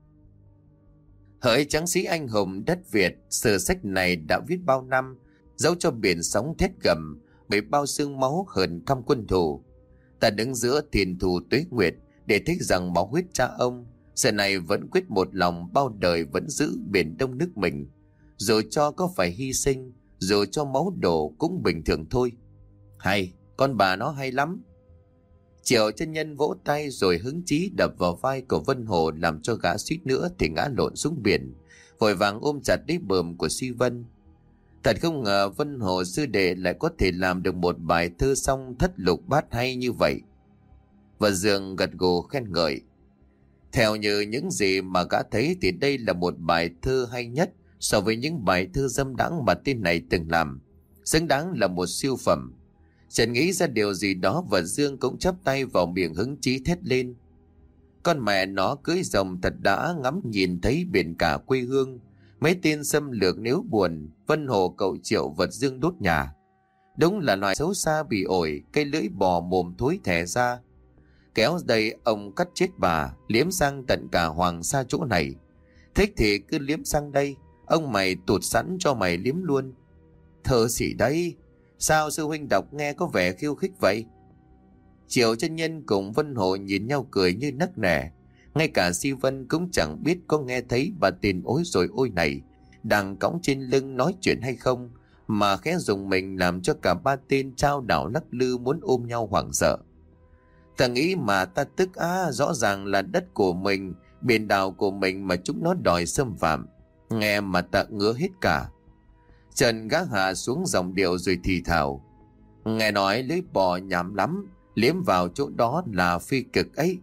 Hỡi tráng sĩ anh hùng đất Việt, sử sách này đã viết bao năm, dẫu cho biển sóng thét gầm, bởi bao xương máu hờn căm quân thù. Ta đứng giữa tiền thù tuế nguyệt để thích rằng máu huyết cha ông, giờ này vẫn quyết một lòng bao đời vẫn giữ biển đông nước mình. Dù cho có phải hy sinh, dù cho máu đổ cũng bình thường thôi. Hay, con bà nó hay lắm. Triệu Chân Nhân vỗ tay rồi hứng chí đập vào vai của Vân Hồ, làm cho gã suýt nữa thì ngã lộn xuống biển, vội vàng ôm chặt lấy bờm của Suy Vân. Thật không ngờ Vân Hồ sư đệ lại có thể làm được một bài thơ song thất lục bát hay như vậy. Và Dương gật gù khen ngợi. Theo như những gì mà gã thấy thì đây là một bài thơ hay nhất so với những bài thơ dâm đãng mà tên này từng làm, xứng đáng là một siêu phẩm. Chẳng nghĩ ra điều gì đó và Dương cũng chắp tay vào miệng hứng chí thét lên. Con mẹ nó cưới rồng thật đã, ngắm nhìn thấy biển cả quê hương. Mấy tên xâm lược nếu buồn, Vân Hồ cậu Triệu vật Dương đốt nhà. Đúng là loài xấu xa bị ổi, cây lưỡi bò mồm thối thẻ ra. Kéo đây ông cắt chết bà, liếm sang tận cả hoàng sa chỗ này. Thích thì cứ liếm sang đây, ông mày tụt sẵn cho mày liếm luôn. Thơ xỉ đấy, sao sư huynh đọc nghe có vẻ khiêu khích vậy? Triệu Chân Nhân cùng Vân Hồ nhìn nhau cười như nấc nẻ. Ngay cả Si Vân cũng chẳng biết có nghe thấy bà tiền ối rồi ôi này đang cõng trên lưng nói chuyện hay không, mà khẽ dùng mình làm cho cả ba tên trao đảo lắc lư muốn ôm nhau hoảng sợ. Ta nghĩ mà ta tức rõ ràng là đất của mình, biển đảo của mình mà chúng nó đòi xâm phạm. Nghe mà ta ngứa hết cả. Trần gác hạ xuống dòng điệu rồi thì thào. Nghe nói lưỡi bò nhảm lắm, liếm vào chỗ đó là phi cực ấy.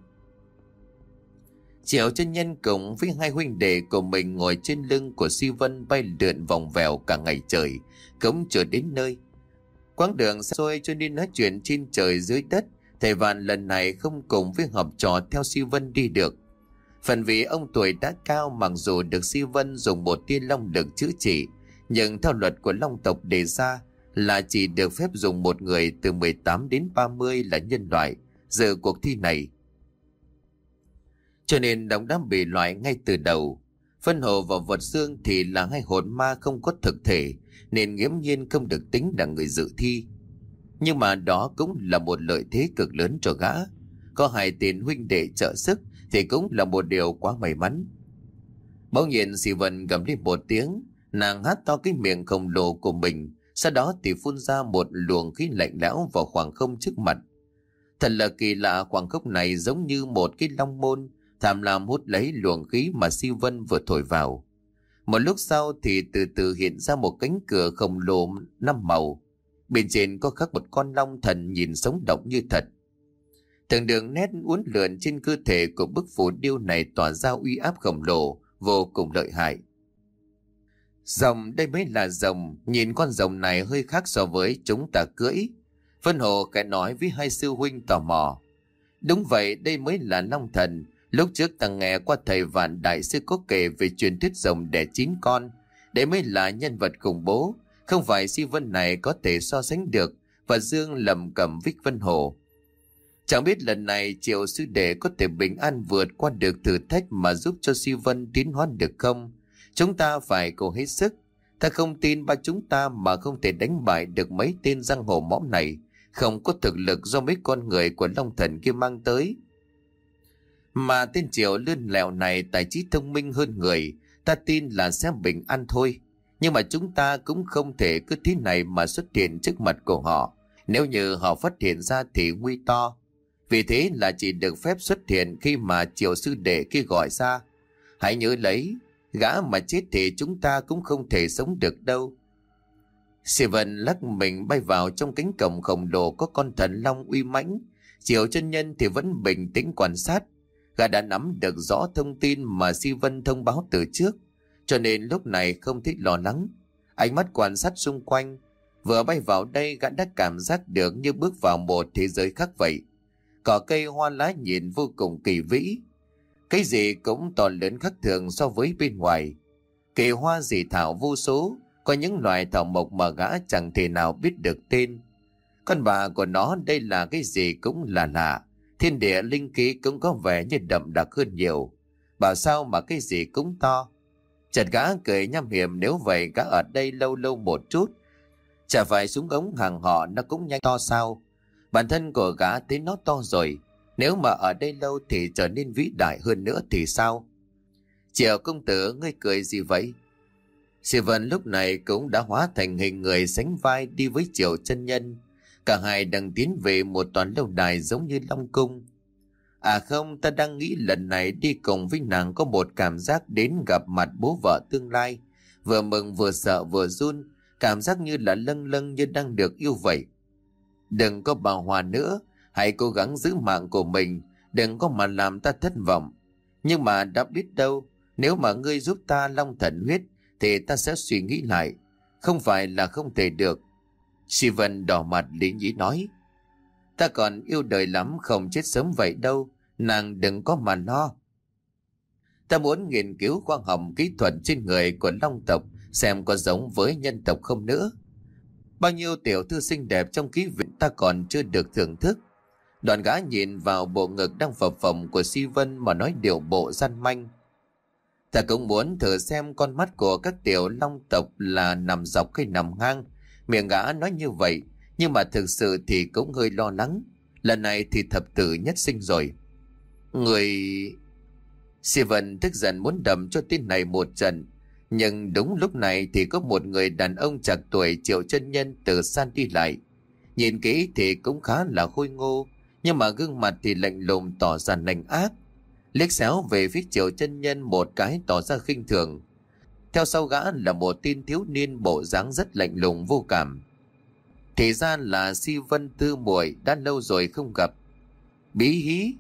Triệu Chân Nhân cùng với hai huynh đệ của mình ngồi trên lưng của Si Vân bay lượn vòng vèo cả ngày trời, cũng chưa đến nơi. Quãng đường xa xôi cho nên nói chuyện trên trời dưới đất, thầy Vạn lần này không cùng với học trò theo Si Vân đi được. Phần vì ông tuổi đã cao, mặc dù được Si Vân dùng một tia long lực chữa trị, nhưng theo luật của long tộc đề ra là chỉ được phép dùng một người từ 18 đến 30 là nhân loại dự cuộc thi này. Cho nên đóng đám bị loại ngay từ đầu. Vân Hồ và Vật Dương thì là hai hồn ma không có thực thể, nên nghiễm nhiên không được tính là người dự thi. Nhưng mà đó cũng là một lợi thế cực lớn cho gã. Có hai tên huynh đệ trợ sức thì cũng là một điều quá may mắn. Bỗng nhiên Si Vân gầm lên một tiếng, nàng há to cái miệng khổng lồ của mình, sau đó thì phun ra một luồng khí lạnh lẽo vào khoảng không trước mặt. Thật là kỳ lạ, khoảng không này giống như một cái long môn tham lam hút lấy luồng khí mà Si Vân vừa thổi vào. Một lúc sau thì từ từ hiện ra một cánh cửa khổng lồ 5 màu. Bên trên có khắc một con long thần nhìn sống động như thật. Từng đường nét uốn lượn trên cơ thể của bức phù điêu này tỏa ra uy áp khổng lồ, vô cùng lợi hại. Rồng, đây mới là rồng, nhìn con rồng này hơi khác so với chúng ta cưỡi. Vân Hồ cái nói với hai sư huynh tò mò. Đúng vậy, đây mới là long thần. Lúc trước ta nghe qua thầy Vạn đại sư có kể về truyền thuyết rồng đẻ 9 con. Đây mới là nhân vật khủng bố, không phải Si Vân này có thể so sánh được. Và Dương lầm cầm với Vân Hồ. Chẳng biết lần này Triệu sư đệ có thể bình an vượt qua được thử thách mà giúp cho Si Vân tiến hóa được không? Chúng ta phải cố hết sức. Ta không tin ba chúng ta mà không thể đánh bại được mấy tên giang hồ mõm này, không có thực lực do mấy con người của Long Thần kia mang tới. Mà tên Triệu lươn lẹo này tài trí thông minh hơn người, ta tin là sẽ bình an thôi. Nhưng mà chúng ta cũng không thể cứ thế này mà xuất hiện trước mặt của họ. Nếu như họ phát hiện ra thì nguy to. Vì thế là chỉ được phép xuất hiện khi mà Triệu sư đệ kia gọi ra. Hãy nhớ lấy, gã mà chết thì chúng ta cũng không thể sống được đâu. Steven lắc mình bay vào trong cánh cổng khổng lồ có con thần long uy mãnh. Triệu chân nhân thì vẫn bình tĩnh quan sát. Gã đã nắm được rõ thông tin mà Steven thông báo từ trước, cho nên lúc này không thích lo lắng. Ánh mắt quan sát xung quanh. Vừa bay vào đây gã đã cảm giác được như bước vào một thế giới khác vậy. Cỏ cây hoa lá nhìn vô cùng kỳ vĩ. Cái gì cũng to lớn khác thường so với bên ngoài. Kỳ hoa dị thảo vô số, có những loài thảo mộc mà gã chẳng thể nào biết được tên. Con bà của nó đây là cái gì cũng là lạ. Thiên địa linh khí cũng có vẻ như đậm đặc hơn nhiều. Bảo sao mà cái gì cũng to. Chợt gã cười nham hiểm, nếu vậy gã ở đây lâu lâu một chút, chả phải súng ống hàng họ nó cũng nhanh to sao? Bản thân của gã thấy nó to rồi, nếu mà ở đây lâu thì trở nên vĩ đại hơn nữa thì sao? Triệu công tử, ngươi cười gì vậy? Steven lúc này cũng đã hóa thành hình người sánh vai đi với Triệu chân nhân. Cả hai đang tiến về một toán lâu đài giống như Long Cung. À không, ta đang nghĩ lần này đi cùng với nàng có một cảm giác đến gặp mặt bố vợ tương lai. Vừa mừng vừa sợ vừa run, cảm giác như là lâng lâng như đang được yêu vậy. Đừng có bàng hoàng nữa, hãy cố gắng giữ mạng của mình, đừng có mà làm ta thất vọng. Nhưng mà đã biết đâu, nếu mà ngươi giúp ta long thần huyết, thì ta sẽ suy nghĩ lại, không phải là không thể được. Steven đỏ mặt lý nhí nói, ta còn yêu đời lắm, không chết sớm vậy đâu, nàng đừng có mà lo. Ta muốn nghiên cứu khoa học kỹ thuật trên người của long tộc, xem có giống với nhân tộc không nữa. Bao nhiêu tiểu thư xinh đẹp trong ký viện ta còn chưa được thưởng thức. Đoàn gã nhìn vào bộ ngực đang phập phồng của Steven mà nói điệu bộ gian manh. Ta cũng muốn thử xem con mắt của các tiểu long tộc là nằm dọc hay nằm ngang. Miệng gã nói như vậy, nhưng mà thực sự thì cũng hơi lo lắng. Lần này thì thập tử nhất sinh rồi. Người... Steven tức giận muốn đầm cho tên này một trận. Nhưng đúng lúc này thì có một người đàn ông trạc tuổi Triệu chân nhân từ xa đi lại. Nhìn kỹ thì cũng khá là khôi ngô, nhưng mà gương mặt thì lạnh lùng tỏ ra lạnh ác. Liếc xéo về phía Triệu chân nhân một cái tỏ ra khinh thường. Theo sau gã là một tên thiếu niên bộ dáng rất lạnh lùng vô cảm. Thì ra là Si Vân Tư muội, đã lâu rồi không gặp. Bí hí.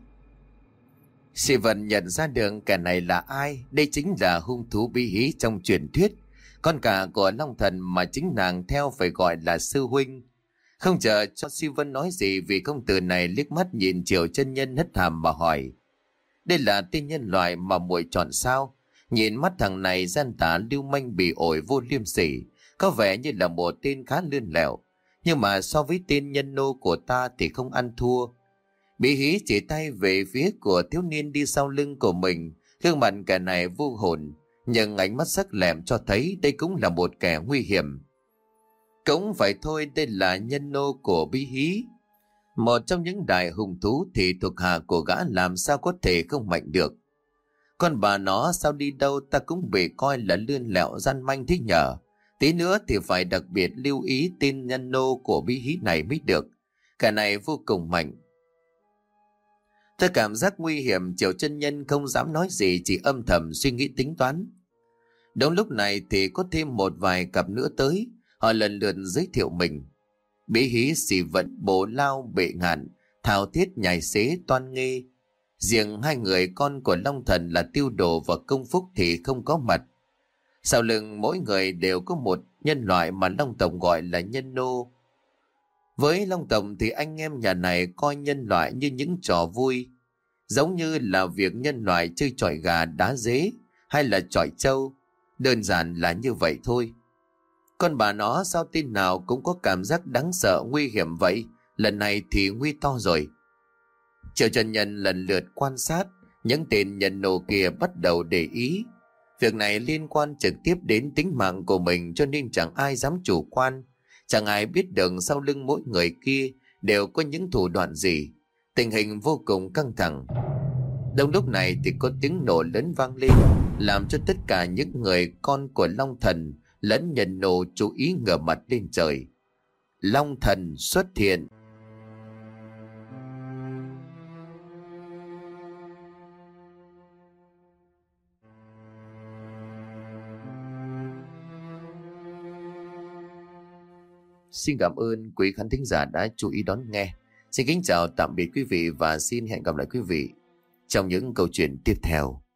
Si Vân nhận ra được kẻ này là ai. Đây chính là hung thú bí hí trong truyền thuyết, con cả của Long Thần mà chính nàng theo phải gọi là sư huynh. Không chờ cho Si Vân nói gì, vì công tử này liếc mắt nhìn Triệu chân nhân hất hàm mà hỏi, đây là tên nhân loại mà muội chọn sao? Nhìn mắt thằng này gian tà lưu manh bỉ ổi vô liêm sỉ, có vẻ như là một tên khá lươn lẹo, nhưng mà so với tên nhân nô của ta thì không ăn thua. Bí hí chỉ tay về phía của thiếu niên đi sau lưng của mình, gương mặt kẻ này vô hồn, nhưng ánh mắt sắc lẹm cho thấy đây cũng là một kẻ nguy hiểm. Cũng phải thôi, đây là nhân nô của bí hí, một trong những đại hung thú, thì thuộc hạ của gã làm sao có thể không mạnh được. Con bà nó sao đi đâu ta cũng bị coi là lươn lẹo gian manh thế nhở. Tí nữa thì phải đặc biệt lưu ý tên nhân nô của bí hí này mới được. Cả này vô cùng mạnh. Ta cảm giác nguy hiểm, Triệu chân nhân không dám nói gì, chỉ âm thầm suy nghĩ tính toán. Đúng lúc này thì có thêm một vài cặp nữa tới, họ lần lượt giới thiệu mình. Bí hí, Xì Vận, Bồ Lao, Bệ Ngạn, Thảo Thiết, Nhài Xế, Toan Nghê. Riêng hai người con của Long Thần là Tiêu Đồ và Công Phúc thì không có mặt. Sau lưng mỗi người đều có một nhân loại mà Long Tổng gọi là nhân nô. Với Long Tổng thì anh em nhà này coi nhân loại như những trò vui, giống như là việc nhân loại chơi chọi gà đá dế hay là chọi trâu, đơn giản là như vậy thôi. Con bà nó sao tin nào cũng có cảm giác đáng sợ nguy hiểm vậy, lần này thì nguy to rồi. Triệu chân nhân lần lượt quan sát, những tên nhân nô kia bắt đầu để ý. Việc này liên quan trực tiếp đến tính mạng của mình, cho nên chẳng ai dám chủ quan. Chẳng ai biết được sau lưng mỗi người kia đều có những thủ đoạn gì. Tình hình vô cùng căng thẳng. Đúng lúc này thì có tiếng nổ lớn vang lên, làm cho tất cả những người con của Long Thần lẫn nhân nô chú ý ngửa mặt lên trời. Long Thần xuất hiện. Xin cảm ơn quý khán thính giả đã chú ý đón nghe. Xin kính chào tạm biệt quý vị và xin hẹn gặp lại quý vị trong những câu chuyện tiếp theo.